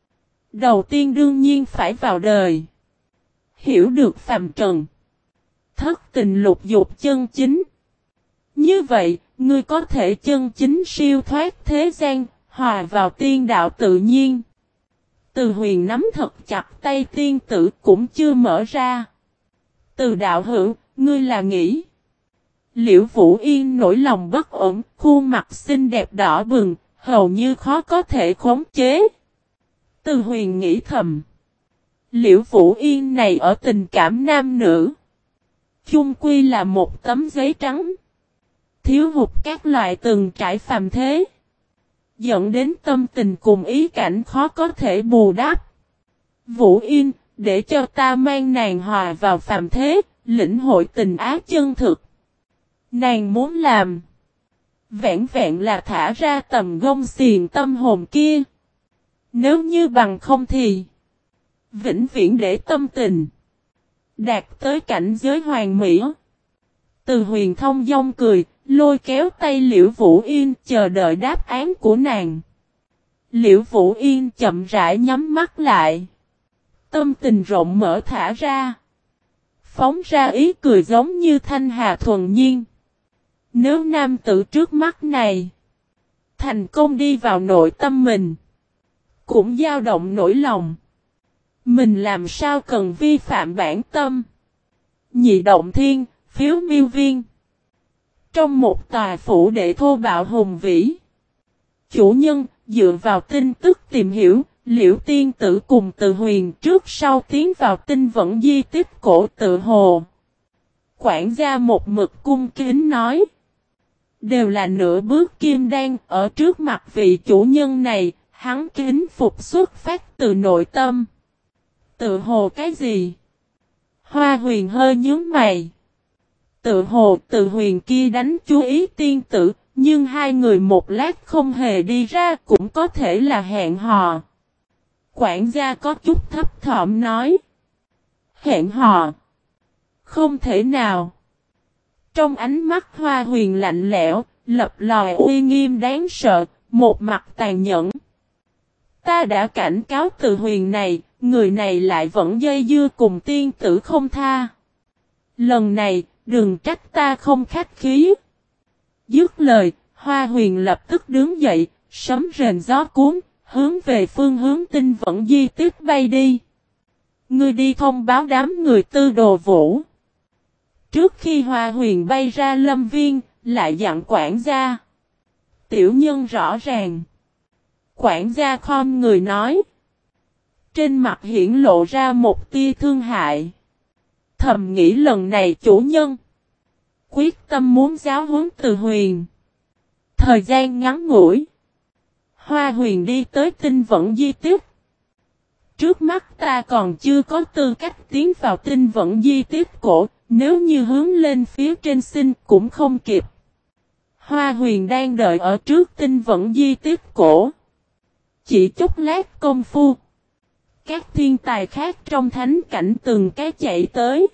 Đầu tiên đương nhiên phải vào đời. Hiểu được phàm trần. Thất tình lục dục chân chính. Như vậy, ngươi có thể chân chính siêu thoát thế gian, hòa vào tiên đạo tự nhiên. Từ Huyền nắm thật chặt tay tiên tử cũng chưa mở ra. Từ đạo hữu, ngươi là nghĩ. Liễu Vũ Yên nổi lòng bất ổn, khuôn mặt xinh đẹp đỏ bừng, hầu như khó có thể khống chế. Từ Huyền nghĩ thầm. Liễu Vũ Yên này ở tình cảm nam nữ. Chung quy là một tấm giấy trắng. Thiếu hụt các loại từng trải phàm thế. Dẫn đến tâm tình cùng ý cảnh khó có thể bù đắp. Vũ Yên, để cho ta mang nàng hòa vào phàm thế, lĩnh hội tình ái chân thực. Nàng muốn làm. Vẹn vẹn là thả ra tầm gông xiềng tâm hồn kia. Nếu như bằng không thì. Vĩnh viễn để tâm tình. Đạt tới cảnh giới hoàn mỹ. Từ Huyền thông dong cười, lôi kéo tay Liễu Vũ Yên chờ đợi đáp án của nàng. Liễu Vũ Yên chậm rãi nhắm mắt lại. Tâm tình rộng mở thả ra. Phóng ra ý cười giống như thanh hà thuần nhiên. Nếu nam tử trước mắt này thành công đi vào nội tâm mình, cũng dao động nỗi lòng. Mình làm sao cần vi phạm bản tâm. Nhị động thiên, phiếu miêu viên. Trong một tòa phủ đệ thô bạo hùng vĩ. Chủ nhân, dựa vào tin tức tìm hiểu, Liễu tiên tử cùng Từ Huyền trước sau tiến vào tinh vẫn di tích cổ tự hồ. Quản gia một mực cung kính nói. Đều là nửa bước kim đan ở trước mặt vị chủ nhân này, hắn kính phục xuất phát từ nội tâm. Tự hồ cái gì? Hoa Huyền hơi nhướng mày. Tự hồ Từ Huyền kia đánh chú ý tiên tử, nhưng hai người một lát không hề đi ra cũng có thể là hẹn hò. Quản gia có chút thấp thỏm nói. Hẹn hò? Không thể nào. Trong ánh mắt Hoa Huyền lạnh lẽo, lập lòi uy nghiêm đáng sợ, một mặt tàn nhẫn. Ta đã cảnh cáo Từ Huyền này, người này lại vẫn dây dưa cùng tiên tử không tha. Lần này, đừng trách ta không khách khí. Dứt lời, Hoa Huyền lập tức đứng dậy, sấm rền gió cuốn, hướng về phương hướng tinh vẫn di tích bay đi. Ngươi đi thông báo đám người Tư Đồ Vũ. Trước khi Hoa Huyền bay ra lâm viên, lại dặn quản gia. Tiểu nhân rõ ràng. Quản gia khom người nói. Trên mặt hiển lộ ra một tia thương hại. Thầm nghĩ lần này chủ nhân quyết tâm muốn giáo huấn Từ Huyền. Thời gian ngắn ngủi, Hoa Huyền đi tới tinh vẫn di tích. Trước mắt ta còn chưa có tư cách tiến vào tinh vẫn di tích cổ, nếu như hướng lên phía trên xin cũng không kịp. Hoa Huyền đang đợi ở trước tinh vẫn di tích cổ. Chỉ chút lát công phu, các thiên tài khác trong thánh cảnh từng cái chạy tới.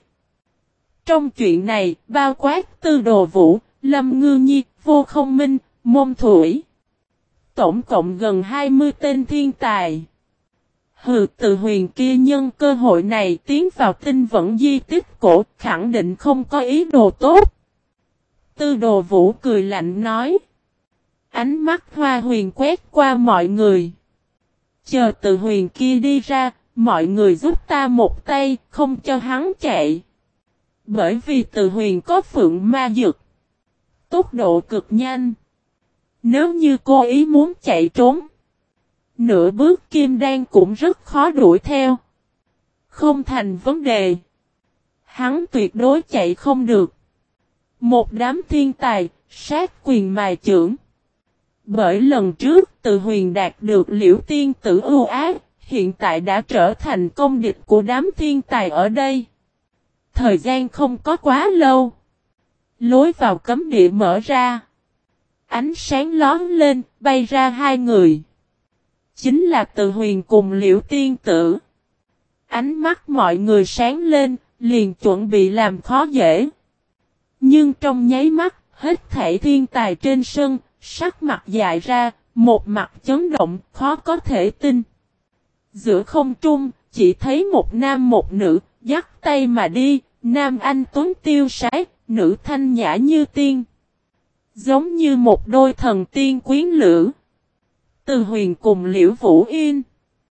Trong chuyện này, bao quát Tư Đồ Vũ, Lâm Ngư Nhi, Vô Không Minh, Môn Thủy. Tổng cộng gần hai mươi tên thiên tài. Hừ, Từ Huyền kia nhân cơ hội này tiến vào tinh vẫn di tích cổ, khẳng định không có ý đồ tốt. Tư Đồ Vũ cười lạnh nói. Ánh mắt Hoa Huyền quét qua mọi người. Chờ Từ Huyền kia đi ra, mọi người giúp ta một tay, không cho hắn chạy. Bởi vì Từ Huyền có phượng ma dược. Tốc độ cực nhanh. Nếu như cô ý muốn chạy trốn, nửa bước kim đan cũng rất khó đuổi theo. Không thành vấn đề. Hắn tuyệt đối chạy không được. Một đám thiên tài, sát quyền mài chưởng. Bởi lần trước Từ Huyền đạt được Liễu Tiên Tử ưu ái, hiện tại đã trở thành công địch của đám thiên tài ở đây. Thời gian không có quá lâu. Lối vào cấm địa mở ra. Ánh sáng lóe lên, bay ra hai người. Chính là Từ Huyền cùng Liễu Tiên Tử. Ánh mắt mọi người sáng lên, liền chuẩn bị làm khó dễ. Nhưng trong nháy mắt, hết thảy thiên tài trên sân, sắc mặt dại ra, một mặt chấn động, khó có thể tin. Giữa không trung, chỉ thấy một nam một nữ, dắt tay mà đi, nam anh tuấn tiêu sái, nữ thanh nhã như tiên. Giống như một đôi thần tiên quyến lữ. Từ Huyền cùng Liễu Vũ Yên.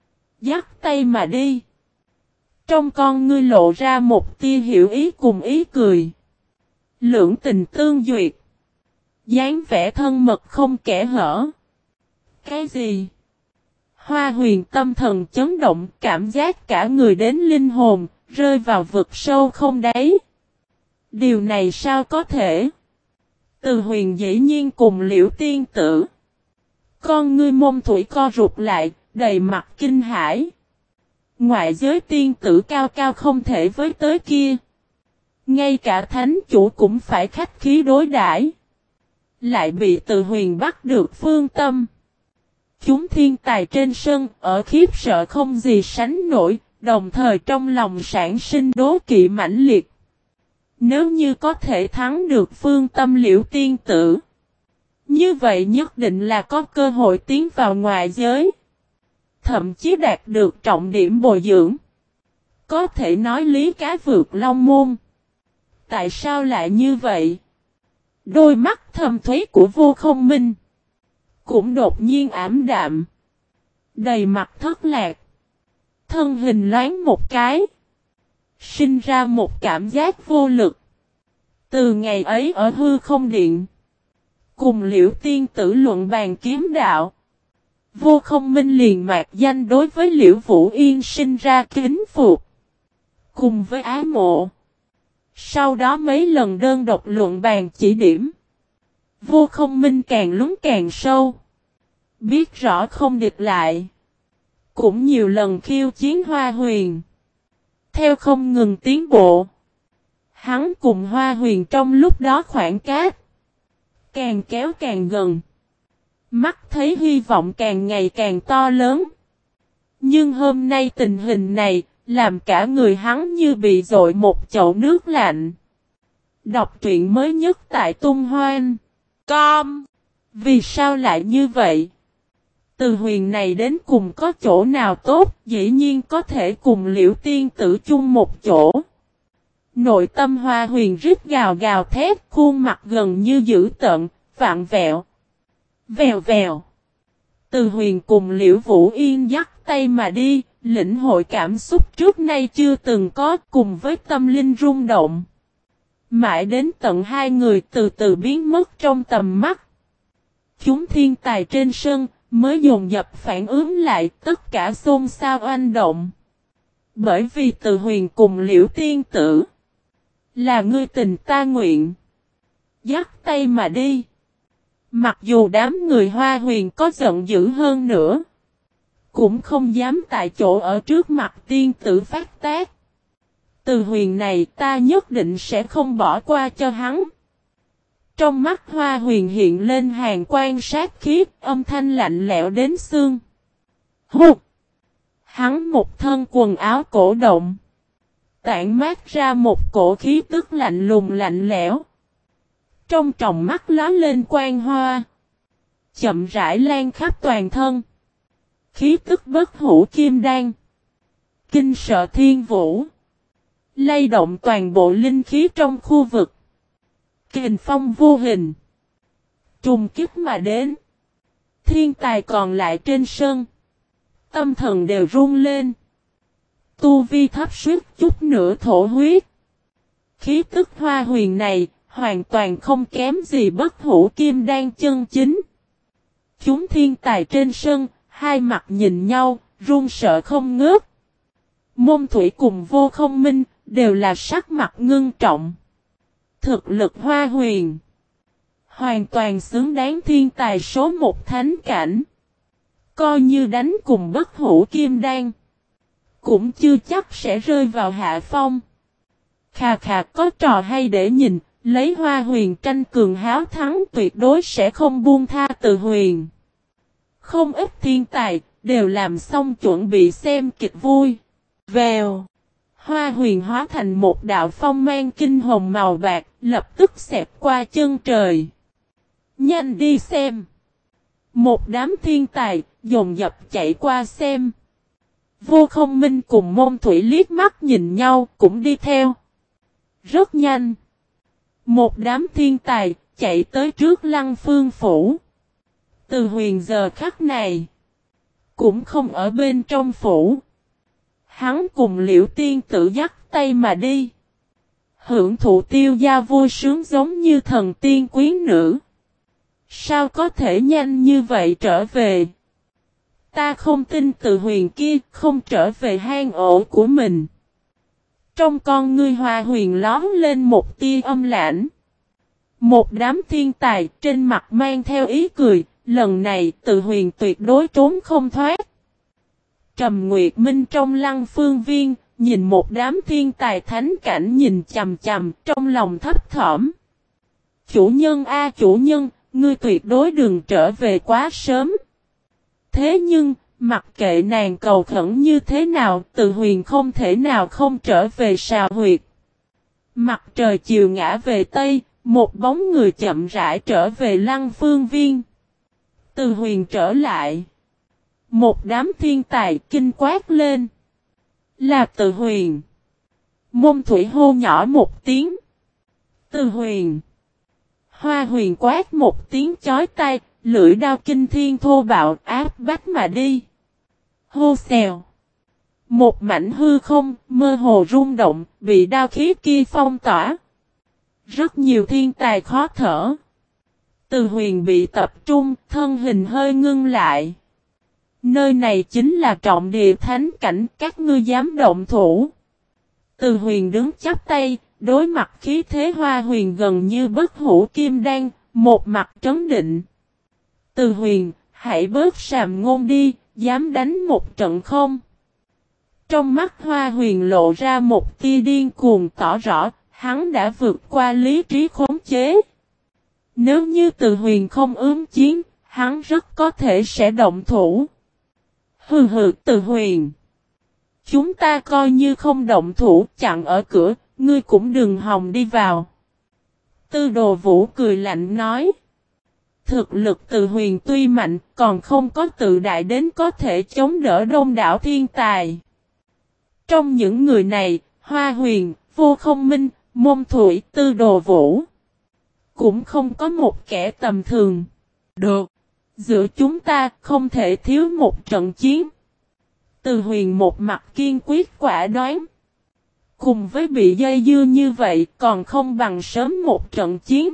Dắt tay mà đi. Trong con ngươi lộ ra một tia hiểu ý cùng ý cười. Lưỡng tình tương duyệt. dáng vẻ thân mật không kẽ hở. Cái gì? Hoa Huyền tâm thần chấn động, cảm giác cả người đến linh hồn, rơi vào vực sâu không đáy. Điều này sao có thể? Từ Huyền dĩ nhiên cùng Liễu Tiên Tử. Con ngươi Môn Thủy co rụt lại, đầy mặt kinh hãi. Ngoại giới tiên tử cao cao không thể với tới kia. Ngay cả thánh chủ cũng phải khách khí đối đãi, lại bị Từ Huyền bắt được phương tâm. Chúng thiên tài trên sân ở khiếp sợ không gì sánh nổi, đồng thời trong lòng sản sinh đố kỵ mãnh liệt. Nếu như có thể thắng được phương tâm Liễu Tiên Tử, như vậy nhất định là có cơ hội tiến vào ngoại giới. Thậm chí đạt được trọng điểm bồi dưỡng. Có thể nói lý cá vượt long môn. Tại sao lại như vậy? Đôi mắt thâm thúy của Vô Không Minh cũng đột nhiên ảm đạm, đầy mặt thất lạc. Thân hình loáng một cái, sinh ra một cảm giác vô lực. Từ ngày ấy ở hư không điện, cùng Liễu Tiên Tử luận bàn kiếm đạo, Vô Không Minh liền mạc danh đối với Liễu Vũ Yên sinh ra kính phục. Cùng với ái mộ. Sau đó mấy lần đơn độc luận bàn chỉ điểm, Vô Không Minh càng lún càng sâu. Biết rõ không địch lại, cũng nhiều lần khiêu chiến Hoa Huyền. Theo không ngừng tiến bộ, hắn cùng Hoa Huyền trong lúc đó khoảng cách càng kéo càng gần. Mắt thấy hy vọng càng ngày càng to lớn. Nhưng hôm nay tình hình này, làm cả người hắn như bị dội một chậu nước lạnh. Đọc truyện mới nhất tại Tung Hoan com. Vì sao lại như vậy? Từ Huyền này đến cùng có chỗ nào tốt, dĩ nhiên có thể cùng Liễu Tiên Tử chung một chỗ. Nội tâm Hoa Huyền rít gào gào thét, khuôn mặt gần như dữ tợn, vặn vẹo. Vèo vèo. Từ Huyền cùng Liễu Vũ Yên dắt tay mà đi, lĩnh hội cảm xúc trước nay chưa từng có, cùng với tâm linh rung động. Mãi đến tận hai người từ từ biến mất trong tầm mắt. Chúng thiên tài trên sân mới dồn dập phản ứng lại, tất cả xôn xao oanh động. Bởi vì Từ Huyền cùng Liễu Tiên Tử là ngươi tình ta nguyện. Dắt tay mà đi. Mặc dù đám người Hoa Huyền có giận dữ hơn nữa, cũng không dám tại chỗ ở trước mặt tiên tử phát tác. Từ Huyền này ta nhất định sẽ không bỏ qua cho hắn. Trong mắt Hoa Huyền hiện lên hàn quan sát khiếp, âm thanh lạnh lẽo đến xương. Hụt! Hắn một thân quần áo cổ động. Tản mát ra một cổ khí tức lạnh lùng lạnh lẽo. Trong tròng mắt lóe lên quang hoa. Chậm rãi lan khắp toàn thân. Khí tức bất hủ kim đan. Kinh sợ thiên vũ. Lay động toàn bộ linh khí trong khu vực. Kình phong vô hình. Trùng kích mà đến. Thiên tài còn lại trên sân. Tâm thần đều run lên. Tu vi thấp suýt chút nữa thổ huyết. Khí tức hoa huyền này hoàn toàn không kém gì bất hủ kim đan chân chính. Chúng thiên tài trên sân, hai mặt nhìn nhau, run sợ không ngớt. Môn Thủy cùng Vô Không Minh, đều là sắc mặt ngưng trọng. Thực lực hoa huyền. Hoàn toàn xứng đáng thiên tài số một thánh cảnh. Coi như đánh cùng bất hủ kim đan. Cũng chưa chắc sẽ rơi vào hạ phong. Khà khà có trò hay để nhìn, lấy hoa huyền tranh cường háo thắng tuyệt đối sẽ không buông tha Từ Huyền. Không ít thiên tài, đều làm xong chuẩn bị xem kịch vui. Vèo. Hoa huyền hóa thành một đạo phong mang kinh hồng màu bạc, lập tức xẹp qua chân trời. Nhanh đi xem. Một đám thiên tài, dồn dập chạy qua xem. Vô Không Minh cùng Môn Thủy liếc mắt nhìn nhau, cũng đi theo. Rất nhanh. Một đám thiên tài, chạy tới trước Lăng Phương Phủ. Từ Huyền giờ khắc này, cũng không ở bên trong phủ. Hắn cùng Liễu Tiên Tử dắt tay mà đi. Hưởng thụ tiêu gia vui sướng giống như thần tiên quyến nữ. Sao có thể nhanh như vậy trở về? Ta không tin Từ Huyền kia không trở về hang ổ của mình. Trong con ngươi hoa huyền lóm lên một tia âm lãnh. Một đám thiên tài trên mặt mang theo ý cười. Lần này Từ Huyền tuyệt đối trốn không thoát. Trầm Nguyệt Minh trong Lăng Phương Viên, nhìn một đám thiên tài thánh cảnh nhìn chằm chằm, trong lòng thấp thỏm. Chủ nhân a chủ nhân, ngươi tuyệt đối đừng trở về quá sớm. Thế nhưng, mặc kệ nàng cầu khẩn như thế nào, Từ Huyền không thể nào không trở về Sào Huyệt. Mặt trời chiều ngã về Tây, một bóng người chậm rãi trở về Lăng Phương Viên. Từ Huyền trở lại. Một đám thiên tài kinh quát lên. Là Từ Huyền. Môn Thủy hô nhỏ một tiếng. Từ Huyền. Hoa huyền quát một tiếng chói tai, lưỡi đao kinh thiên thô bạo áp bách mà đi. Hô xèo. Một mảnh hư không, mơ hồ rung động, bị đao khí kia phong tỏa. Rất nhiều thiên tài khó thở. Từ Huyền bị tập trung, thân hình hơi ngưng lại. Nơi này chính là trọng địa thánh cảnh, các ngươi dám động thủ. Từ Huyền đứng chắp tay, đối mặt khí thế hoa huyền gần như bất hủ kim đan, một mặt trấn định. Từ Huyền, hãy bớt sàm ngôn đi, dám đánh một trận không? Trong mắt hoa huyền lộ ra một tia điên cuồng tỏ rõ, hắn đã vượt qua lý trí khống chế. Nếu như Từ Huyền không ứng chiến, hắn rất có thể sẽ động thủ. Hừ hừ Từ Huyền. Chúng ta coi như không động thủ chặn ở cửa, ngươi cũng đừng hòng đi vào. Tư Đồ Vũ cười lạnh nói. Thực lực Từ Huyền tuy mạnh, còn không có tự đại đến có thể chống đỡ đông đảo thiên tài. Trong những người này, Hoa Huyền, Vô Không Minh, Môn Thủy, Tư Đồ Vũ. Cũng không có một kẻ tầm thường. Được. Giữa chúng ta không thể thiếu một trận chiến. Từ Huyền một mặt kiên quyết quả đoán. Cùng với bị dây dưa như vậy còn không bằng sớm một trận chiến.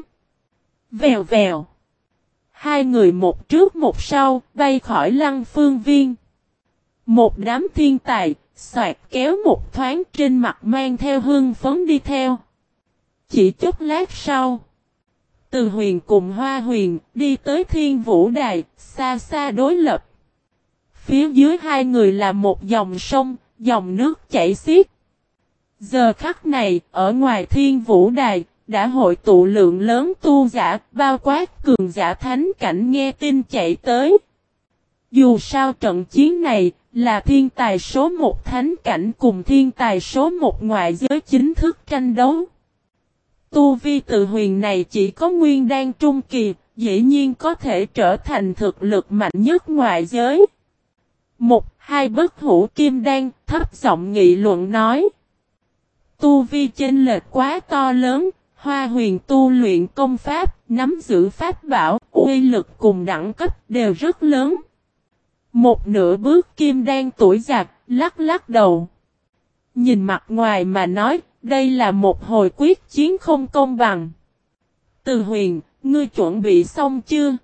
Vèo vèo. Hai người một trước một sau bay khỏi Lăng Phương Viên. Một đám thiên tài xoạt kéo một thoáng trên mặt mang theo hương phấn đi theo. Chỉ chút lát sau. Từ Huyền cùng Hoa Huyền đi tới Thiên Vũ Đài, xa xa đối lập. Phía dưới hai người là một dòng sông, dòng nước chảy xiết. Giờ khắc này, ở ngoài Thiên Vũ Đài, đã hội tụ lượng lớn tu giả, bao quát cường giả thánh cảnh nghe tin chạy tới. Dù sao trận chiến này là thiên tài số một thánh cảnh cùng thiên tài số một ngoại giới chính thức tranh đấu. Tu vi tự huyền này chỉ có nguyên đan trung kỳ, dĩ nhiên có thể trở thành thực lực mạnh nhất ngoại giới. Một, hai bất hủ kim đan, thấp giọng nghị luận nói. Tu vi chênh lệch quá to lớn, Hoa Huyền tu luyện công pháp, nắm giữ pháp bảo, uy lực cùng đẳng cấp đều rất lớn. Một nửa bước kim đan tuổi giặc, lắc lắc đầu. Nhìn mặt ngoài mà nói, đây là một hồi quyết chiến không công bằng. Từ Huyền, ngươi chuẩn bị xong chưa?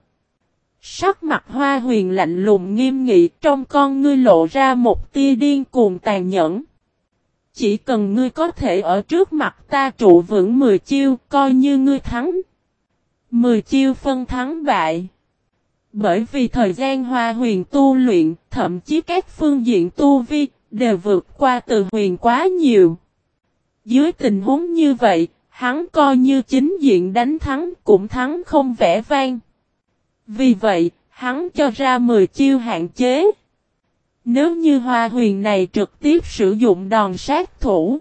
Sắc mặt Hoa Huyền lạnh lùng nghiêm nghị, trong con ngươi lộ ra một tia điên cuồng tàn nhẫn. Chỉ cần ngươi có thể ở trước mặt ta trụ vững mười chiêu, coi như ngươi thắng. mười chiêu phân thắng bại. Bởi vì thời gian Hoa Huyền tu luyện, thậm chí các phương diện tu vi, đều vượt qua Từ Huyền quá nhiều. Dưới tình huống như vậy, hắn coi như chính diện đánh thắng cũng thắng không vẻ vang. Vì vậy, hắn cho ra mười chiêu hạn chế. Nếu như Hoa Huyền này trực tiếp sử dụng đòn sát thủ,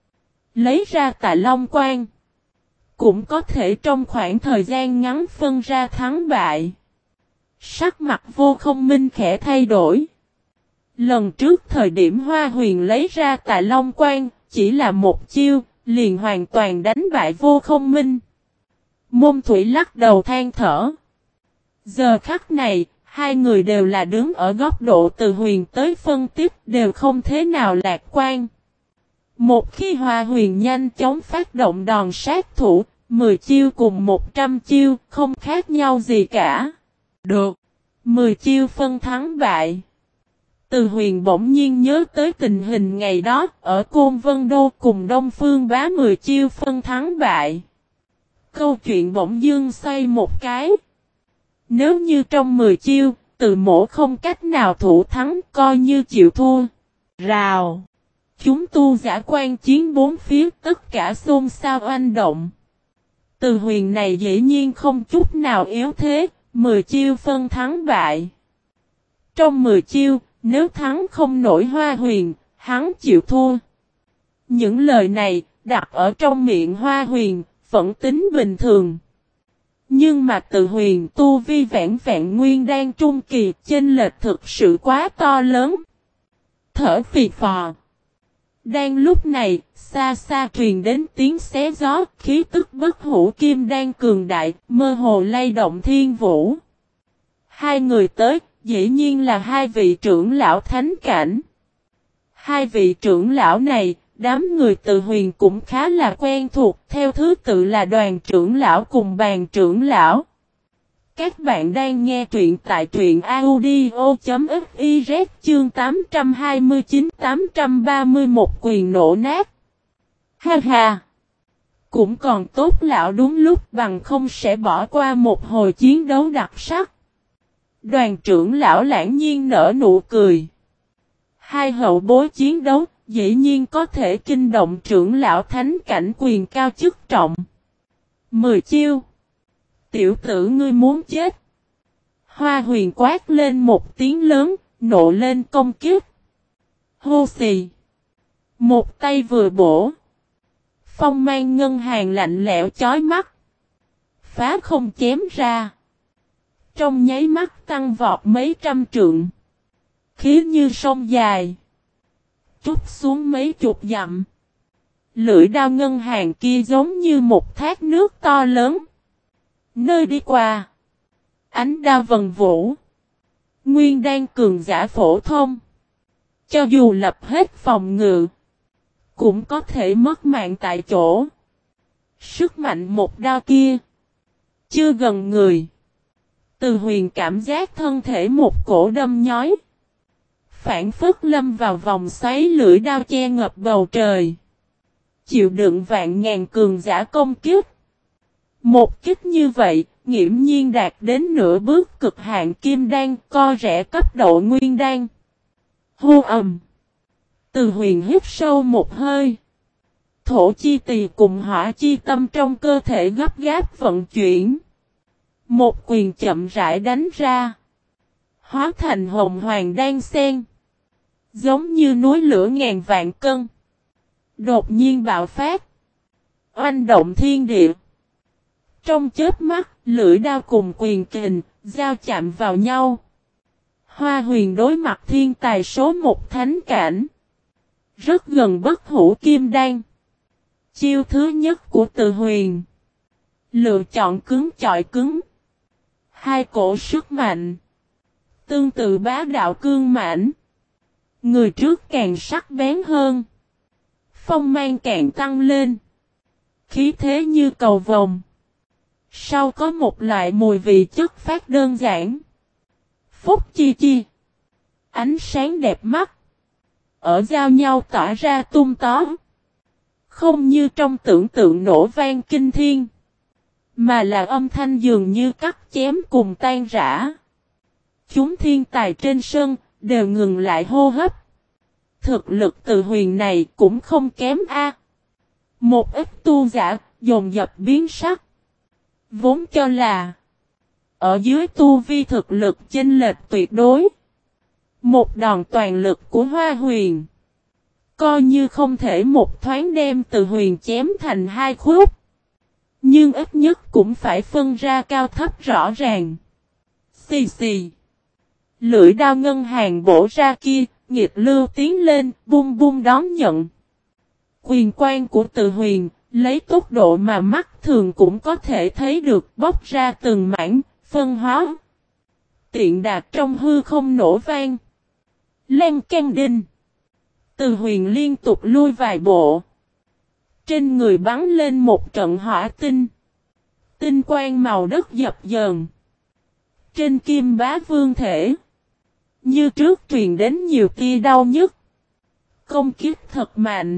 lấy ra Tà Long Quan, cũng có thể trong khoảng thời gian ngắn phân ra thắng bại. Sắc mặt Vô Không Minh khẽ thay đổi. Lần trước thời điểm Hoa Huyền lấy ra Tà Long Quan, chỉ là một chiêu, liền hoàn toàn đánh bại Vô Không Minh. Môn Thủy lắc đầu than thở. Giờ khắc này, hai người đều là đứng ở góc độ Từ Huyền tới phân tích, đều không thế nào lạc quan. Một khi Hoa Huyền nhanh chóng phát động đòn sát thủ, mười chiêu cùng một trăm chiêu, không khác nhau gì cả. Được, mười chiêu phân thắng bại. Từ Huyền bỗng nhiên nhớ tới tình hình ngày đó, ở Côn Vân Đô cùng Đông Phương Bá mười chiêu phân thắng bại. Câu chuyện bỗng dưng xoay một cái. Nếu như trong mười chiêu, Từ Mỗ không cách nào thủ thắng, coi như chịu thua. Rào. Chúng tu giả quan chiến bốn phía, tất cả xôn xao oanh động. Từ Huyền này dĩ nhiên không chút nào yếu thế, mười chiêu phân thắng bại. Trong mười chiêu, nếu thắng không nổi Hoa Huyền, hắn chịu thua. Những lời này, đặt ở trong miệng Hoa Huyền, vẫn tính bình thường. Nhưng mà Từ Huyền tu vi vẹn vẹn nguyên đan trung kỳ, chênh lệch thực sự quá to lớn. Thở phì phò. Đang lúc này, xa xa truyền đến tiếng xé gió, khí tức bất hủ kim đan cường đại, mơ hồ lay động thiên vũ. Hai người tới, dĩ nhiên là hai vị trưởng lão thánh cảnh. Hai vị trưởng lão này, đám người Từ Huyền cũng khá là quen thuộc, theo thứ tự là Đoàn trưởng lão cùng Bàn trưởng lão. Các bạn đang nghe truyện tại truyện audio.fiz chương tám trăm hai mươi chín tám trăm ba mươi mốt quyền nổ nát. Ha ha! Cũng còn tốt lão đúng lúc, bằng không sẽ bỏ qua một hồi chiến đấu đặc sắc. Đoàn trưởng lão lãng nhiên nở nụ cười. Hai hậu bối chiến đấu, dĩ nhiên có thể kinh động trưởng lão thánh cảnh quyền cao chức trọng. Mười chiêu. Tiểu tử ngươi muốn chết. Hoa Huyền quát lên một tiếng lớn, nộ lên công kích. Hô xì. Một tay vừa bổ. Phong mang ngân hàng lạnh lẽo chói mắt. Phá không chém ra. Trong nháy mắt tăng vọt mấy trăm trượng. Khí như sông dài. Trút xuống mấy chục dặm. Lưỡi đao ngân hàng kia giống như một thác nước to lớn. Nơi đi qua. Ánh đao vần vũ. Nguyên đan cường giả phổ thông. Cho dù lập hết phòng ngự. Cũng có thể mất mạng tại chỗ. Sức mạnh một đao kia. Chưa gần người. Từ Huyền cảm giác thân thể một cổ đâm nhói. Phản phất lâm vào vòng xoáy lưỡi đao che ngập bầu trời. Chịu đựng vạn ngàn cường giả công kích. Một kích như vậy, nghiễm nhiên đạt đến nửa bước cực hạn kim đan, co rẽ cấp độ nguyên đan. Hô ầm. Từ Huyền hít sâu một hơi. Thổ chi tỳ cùng hỏa chi tâm trong cơ thể gấp gáp vận chuyển. Một quyền chậm rãi đánh ra. hóa thành hồng hoàng đan sen. Giống như núi lửa ngàn vạn cân. Đột nhiên bạo phát. Oanh động thiên địa. Trong chớp mắt, lưỡi đao cùng quyền kình, giao chạm vào nhau. Hoa Huyền đối mặt thiên tài số một thánh cảnh. Rất gần bất hủ kim đan. Chiêu thứ nhất của Từ Huyền. Lựa chọn cứng chọi cứng. Hai cổ sức mạnh. Tương tự bá đạo cương mãnh. Người trước càng sắc bén hơn. Phong mang càng tăng lên. Khí thế như cầu vồng. Sau có một loại mùi vị chất phát đơn giản. Phúc chi chi. Ánh sáng đẹp mắt. Ở giao nhau tỏa ra tung tóm. Không như trong tưởng tượng nổ vang kinh thiên. Mà là âm thanh dường như cắt chém cùng tan rã. Chúng thiên tài trên sân đều ngừng lại hô hấp. Thực lực Từ Huyền này cũng không kém a. Một ít tu giả dồn dập biến sắc. Vốn cho là ở dưới tu vi thực lực chênh lệch tuyệt đối. Một đòn toàn lực của Hoa Huyền. Coi như không thể một thoáng đem Từ Huyền chém thành hai khúc. Nhưng ít nhất cũng phải phân ra cao thấp rõ ràng. Xì xì. Lưỡi đao ngân hàng bổ ra kia, nghịch lưu tiến lên, bung bung đón nhận. Quyền quan của Từ Huyền, lấy tốc độ mà mắt thường cũng có thể thấy được bóc ra từng mảng, phân hóa. Tiện đạt trong hư không nổ vang. Len can đinh. Từ Huyền liên tục lui vài bộ. Trên người bắn lên một trận hỏa tinh. Tinh quang màu đất dập dờn. Trên kim bá vương thể. Như trước truyền đến nhiều tia đau nhức. Công kích thật mạnh.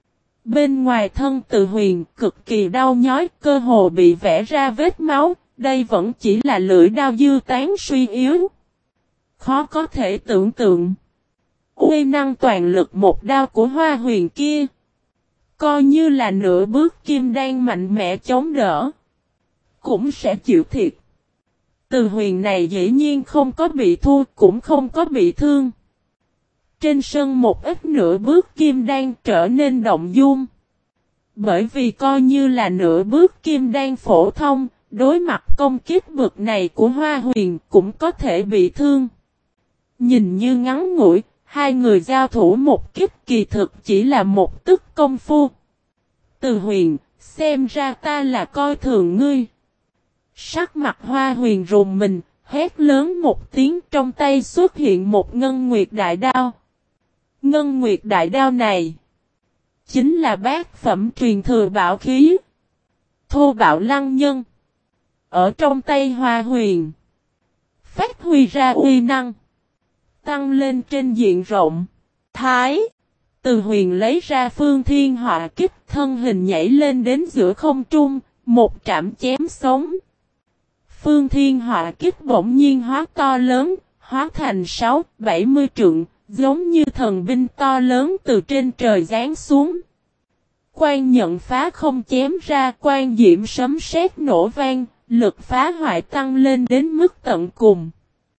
Bên ngoài thân Từ Huyền cực kỳ đau nhói, cơ hồ bị vẽ ra vết máu. Đây vẫn chỉ là lưỡi đao dư tán suy yếu. Khó có thể tưởng tượng. Uy năng toàn lực một đao của Hoa Huyền kia. Coi như là nửa bước kim đan mạnh mẽ chống đỡ. Cũng sẽ chịu thiệt. Từ Huyền này dĩ nhiên không có bị thua, cũng không có bị thương. Trên sân một ít nửa bước kim đan trở nên động dung. Bởi vì coi như là nửa bước kim đan phổ thông, đối mặt công kích bực này của Hoa Huyền cũng có thể bị thương. Nhìn như ngắn ngủi, hai người giao thủ một kích kỳ thực chỉ là một tức công phu. Từ Huyền, xem ra ta là coi thường ngươi. Sắc mặt Hoa Huyền rùng mình, hét lớn một tiếng, trong tay xuất hiện một ngân nguyệt đại đao. Ngân nguyệt đại đao này chính là bát phẩm truyền thừa bảo khí. Thô bạo lăng nhân. Ở trong tay Hoa Huyền phát huy ra uy năng. Tăng lên trên diện rộng. Thái. Từ Huyền lấy ra phương thiên họa kích, thân hình nhảy lên đến giữa không trung. Một trảm chém sống. Phương thiên họa kích bỗng nhiên hóa to lớn. Hóa thành sáu, bảy mươi trượng. Giống như thần binh to lớn từ trên trời giáng xuống. Quan nhận phá không chém ra, quan diễm sấm sét nổ vang. Lực phá hoại tăng lên đến mức tận cùng.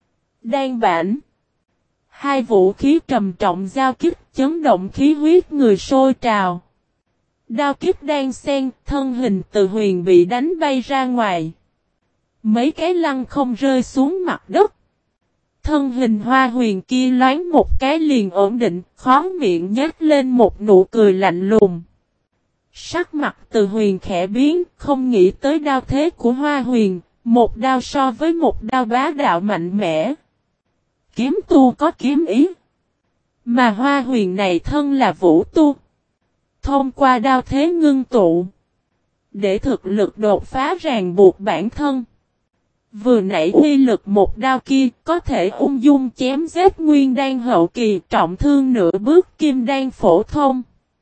Đan bản. Hai vũ khí trầm trọng giao kích chấn động khí huyết người sôi trào. Đao kích đan xen, thân hình Từ Huyền bị đánh bay ra ngoài. Mấy cái lăng không rơi xuống mặt đất. Thân hình Hoa Huyền kia loáng một cái liền ổn định, khó miệng nhếch lên một nụ cười lạnh lùng. Sắc mặt Từ Huyền khẽ biến, không nghĩ tới đao thế của Hoa Huyền, một đao so với một đao bá đạo mạnh mẽ. Kiếm tu có kiếm ý. Mà Hoa Huyền này thân là vũ tu. Thông qua đao thế ngưng tụ. Để thực lực đột phá ràng buộc bản thân. Vừa nãy uy lực một đao kia có thể ung dung chém giết nguyên đan hậu kỳ, trọng thương nửa bước kim đan phổ thông.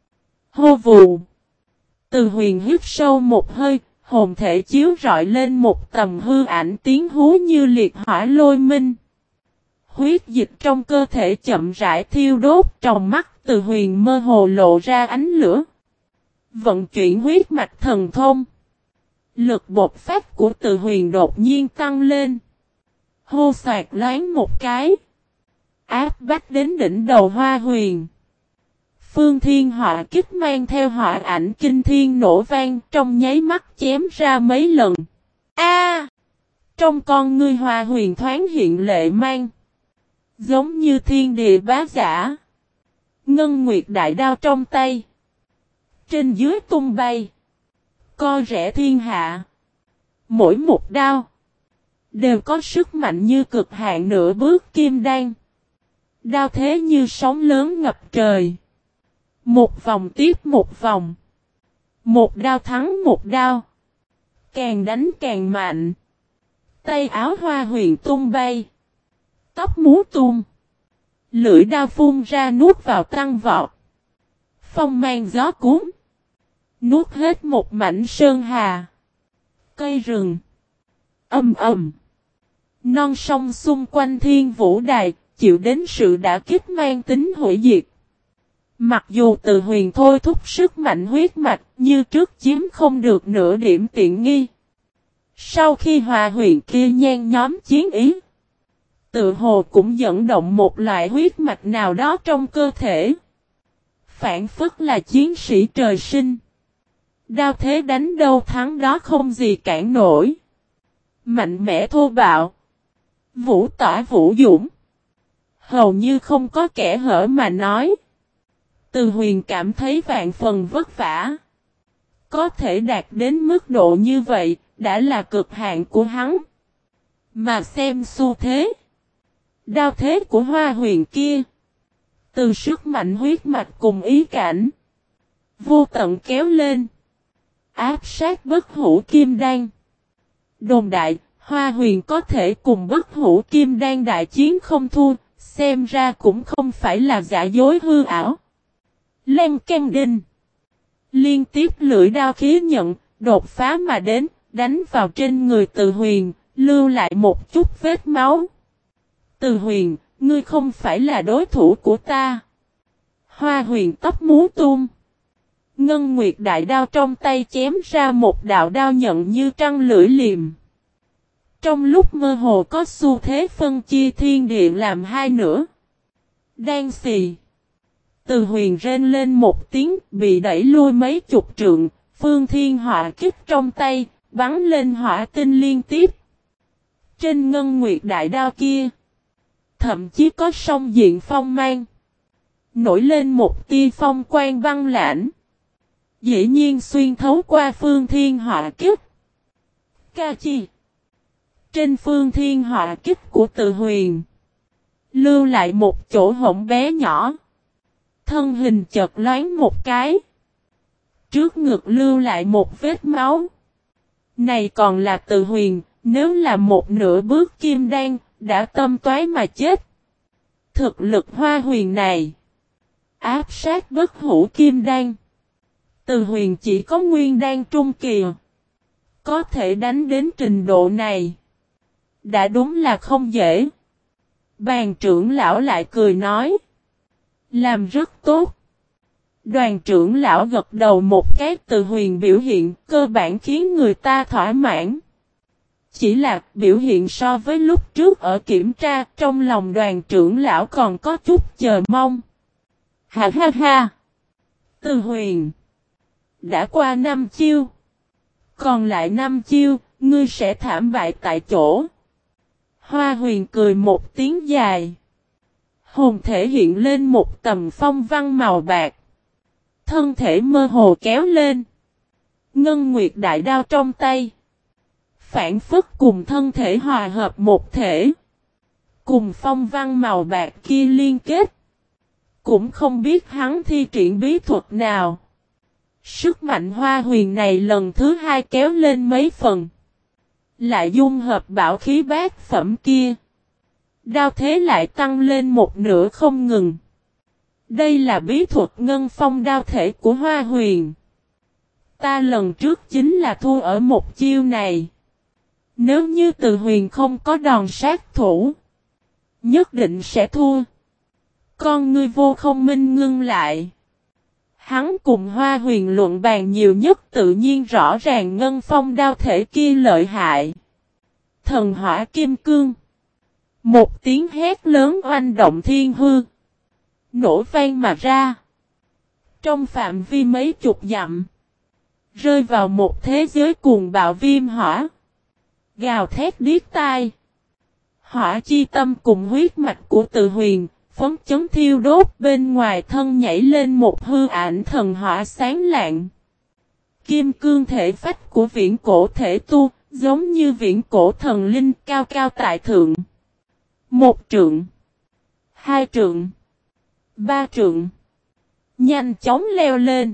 Hô vù. Từ Huyền hít sâu một hơi, hồn thể chiếu rọi lên một tầm hư ảnh tiếng hú như liệt hỏa lôi minh. Huyết dịch trong cơ thể chậm rãi thiêu đốt, trong mắt Từ Huyền mơ hồ lộ ra ánh lửa. Vận chuyển huyết mạch thần thông. Lực bộc phát của Từ Huyền đột nhiên tăng lên. Hô soạt loáng một cái. Áp bách đến đỉnh đầu Hoa Huyền. Phương Thiên Họa kích mang theo họa ảnh kinh thiên nổ vang trong nháy mắt chém ra mấy lần. A! Trong con ngươi Hoa Huyền thoáng hiện lệ mang. Giống như thiên địa bá giả. Ngân nguyệt đại đao trong tay. Trên dưới tung bay. Co rẽ thiên hạ. Mỗi một đao. Đều có sức mạnh như cực hạn nửa bước kim đan. Đao thế như sóng lớn ngập trời. Một vòng tiếp một vòng. Một đao thắng một đao. Càng đánh càng mạnh. Tay áo Hoa Huyền tung bay. Tóc múa tung. Lưỡi đao phun ra nuốt vào tăng vọt. Phong mang gió cuốn. Nuốt hết một mảnh sơn hà. Cây rừng. Ầm ầm. Non sông xung quanh Thiên Vũ Đài chịu đến sự đả kích mang tính hủy diệt. Mặc dù Từ Huyền thôi thúc sức mạnh huyết mạch như trước chiếm không được nửa điểm tiện nghi. Sau khi Hoa Huyền kia nhen nhóm chiến ý. Tự hồ cũng dẫn động một loại huyết mạch nào đó trong cơ thể. Phản phất là chiến sĩ trời sinh. Đao thế đánh đâu thắng đó không gì cản nổi. Mạnh mẽ thô bạo. Vũ tỏa vũ dũng. Hầu như không có kẻ hở mà nói. Từ Huyền cảm thấy vạn phần vất vả. Có thể đạt đến mức độ như vậy, đã là cực hạn của hắn. Mà xem xu thế. Đao thế của Hoa Huyền kia. Từ sức mạnh huyết mạch cùng ý cảnh. Vô tận kéo lên. Áp sát bất hủ kim đan. Đồn đại, Hoa Huyền có thể cùng bất hủ kim đan đại chiến không thua. Xem ra cũng không phải là giả dối hư ảo. Len can đinh. Liên tiếp lưỡi đao khí nhận, đột phá mà đến, đánh vào trên người Từ Huyền, lưu lại một chút vết máu. Từ Huyền, ngươi không phải là đối thủ của ta. Hoa Huyền tóc múa tung. Ngân nguyệt đại đao trong tay chém ra một đạo đao nhận như trăng lưỡi liềm. Trong lúc mơ hồ có xu thế phân chia thiên địa làm hai nửa. Đan xì. Từ Huyền rên lên một tiếng bị đẩy lui mấy chục trượng. Phương Thiên Họa kích trong tay, bắn lên hỏa tinh liên tiếp. Trên ngân nguyệt đại đao kia. Thậm chí có song diện phong mang. Nổi lên một tia phong quang băng lãnh. Dĩ nhiên xuyên thấu qua Phương Thiên Họa kích. Ca chi. Trên Phương Thiên Họa kích của Từ Huyền. Lưu lại một chỗ hổng bé nhỏ. Thân hình chợt loáng một cái. Trước ngực lưu lại một vết máu. Này còn là Từ Huyền, nếu là một nửa bước kim đan, đã tâm toái mà chết. Thực lực Hoa Huyền này. Áp sát bất hủ kim đan. Từ Huyền chỉ có nguyên đan trung kỳ. Có thể đánh đến trình độ này. Đã đúng là không dễ. Bàn trưởng lão lại cười nói. Làm rất tốt. Đoàn trưởng lão gật đầu một cái. Từ Huyền biểu hiện cơ bản khiến người ta thỏa mãn. Chỉ là biểu hiện so với lúc trước ở kiểm tra, trong lòng đoàn trưởng lão còn có chút chờ mong. Ha ha ha. Từ Huyền. Đã qua năm chiêu. Còn lại năm chiêu, ngươi sẽ thảm bại tại chỗ. Hoa Huyền cười một tiếng dài. Hồn thể hiện lên một tầm phong văn màu bạc. Thân thể mơ hồ kéo lên. Ngân nguyệt đại đao trong tay. Phản phất cùng thân thể hòa hợp một thể. Cùng phong văn màu bạc kia liên kết. Cũng không biết hắn thi triển bí thuật nào. Sức mạnh Hoa Huyền này lần thứ hai kéo lên mấy phần. Lại dung hợp bảo khí bát phẩm kia. Đao thế lại tăng lên một nửa không ngừng. Đây là bí thuật ngân phong đao thể của Hoa Huyền. Ta lần trước chính là thua ở một chiêu này. Nếu như Từ Huyền không có đòn sát thủ. Nhất định sẽ thua. Con ngươi vô không minh ngưng lại. Hắn cùng Hoa Huyền luận bàn nhiều nhất tự nhiên rõ ràng ngân phong đao thể kia lợi hại. Thần hỏa kim cương. Một tiếng hét lớn oanh động thiên hư. Nổ vang mà ra. Trong phạm vi mấy chục dặm. Rơi vào một thế giới cuồng bạo viêm hỏa. Gào thét điếc tai. Hỏa chi tâm cùng huyết mạch của Từ Huyền, phấn chấn thiêu đốt bên ngoài thân nhảy lên một hư ảnh thần hỏa sáng lạng. Kim cương thể phách của viễn cổ thể tu, giống như viễn cổ thần linh cao cao tại thượng. Một trượng. Hai trượng. Ba trượng. Nhanh chóng leo lên.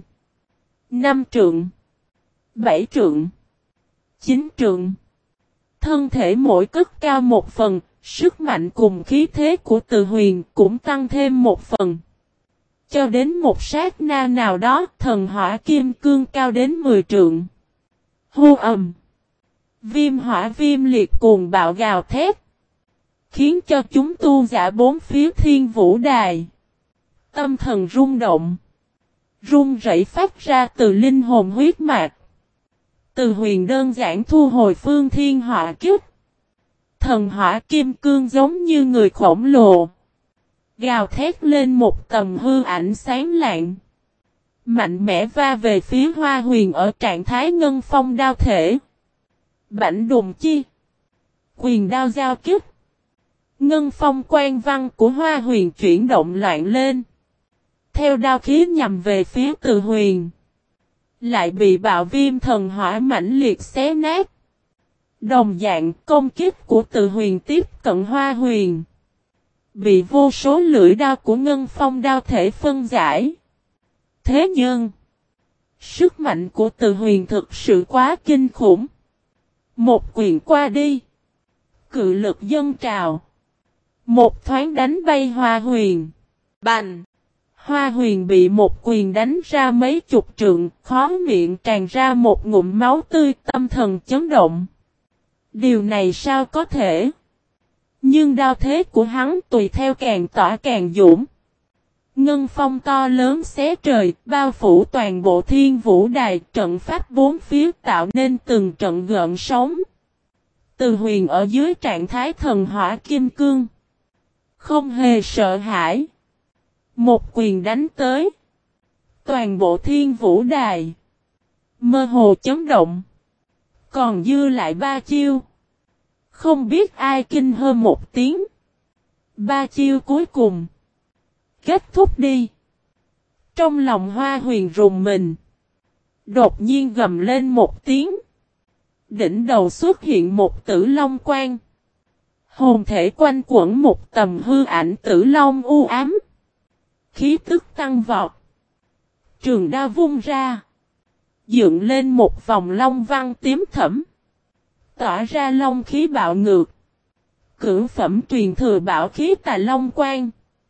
Năm trượng. Bảy trượng. Chín trượng. Thân thể mỗi cất cao một phần, sức mạnh cùng khí thế của Từ Huyền cũng tăng thêm một phần. Cho đến một sát na nào đó, thần hỏa kim cương cao đến mười trượng. Hô ầm. Viêm hỏa viêm liệt cuồng bạo gào thét. Khiến cho chúng tu giả bốn phía thiên vũ đài. Tâm thần rung động. Rung rẩy phát ra từ linh hồn huyết mạch. Từ Huyền đơn giản thu hồi phương thiên hỏa kiếp. Thần hỏa kim cương giống như người khổng lồ. Gào thét lên một tầm hư ảnh sáng lạng. Mạnh mẽ va về phía Hoa Huyền ở trạng thái ngân phong đao thể. Bảnh đùng chi. Quyền đao giao kích. Ngân phong quan văn của Hoa Huyền chuyển động loạn lên. Theo đao khí nhằm về phía Từ Huyền. Lại bị bạo viêm thần hỏa mãnh liệt xé nát. Đồng dạng công kích của Từ Huyền tiếp cận Hoa Huyền. Bị vô số lưỡi đao của ngân phong đao thể phân giải. Thế nhưng, sức mạnh của Từ Huyền thực sự quá kinh khủng. Một quyền qua đi. Cự lực dâng trào. Một thoáng đánh bay Hoa Huyền. Bành! Hoa Huyền bị một quyền đánh ra mấy chục trượng, khó miệng tràn ra một ngụm máu tươi, tâm thần chấn động. Điều này sao có thể? Nhưng đao thế của hắn tùy theo càng tỏa càng dũng. Ngân phong to lớn xé trời, bao phủ toàn bộ thiên vũ đài, trận pháp bốn phía tạo nên từng trận gợn sóng. Từ Huyền ở dưới trạng thái thần hỏa kim cương. Không hề sợ hãi. Một quyền đánh tới. Toàn bộ thiên vũ đài. Mơ hồ chấn động. Còn dư lại ba chiêu. Không biết ai kinh hơn một tiếng. Ba chiêu cuối cùng. Kết thúc đi. Trong lòng Hoa Huyền rùng mình. Đột nhiên gầm lên một tiếng. Đỉnh đầu xuất hiện một tử long quang. Hồn thể quanh quẩn một tầm hư ảnh tử long u ám. Khí tức tăng vọt. Trường đao vung ra. Dựng lên một vòng long văn tím thẫm. Tỏa ra long khí bạo ngược. Cửu phẩm truyền thừa bảo khí tà long quang.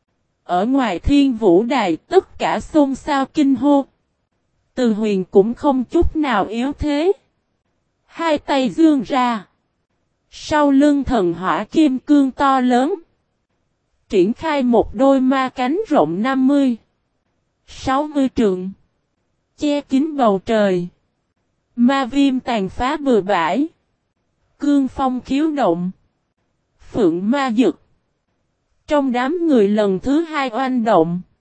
Ở ngoài thiên vũ đài tất cả xôn xao kinh hô. Từ Huyền cũng không chút nào yếu thế. Hai tay dương ra. Sau lưng thần hỏa kim cương to lớn. Triển khai một đôi ma cánh rộng năm mươi, sáu mươi trượng. Che kín bầu trời. Ma viêm tàn phá bừa bãi. Cương phong khiếu động. Phượng ma dực. Trong đám người lần thứ hai oanh động.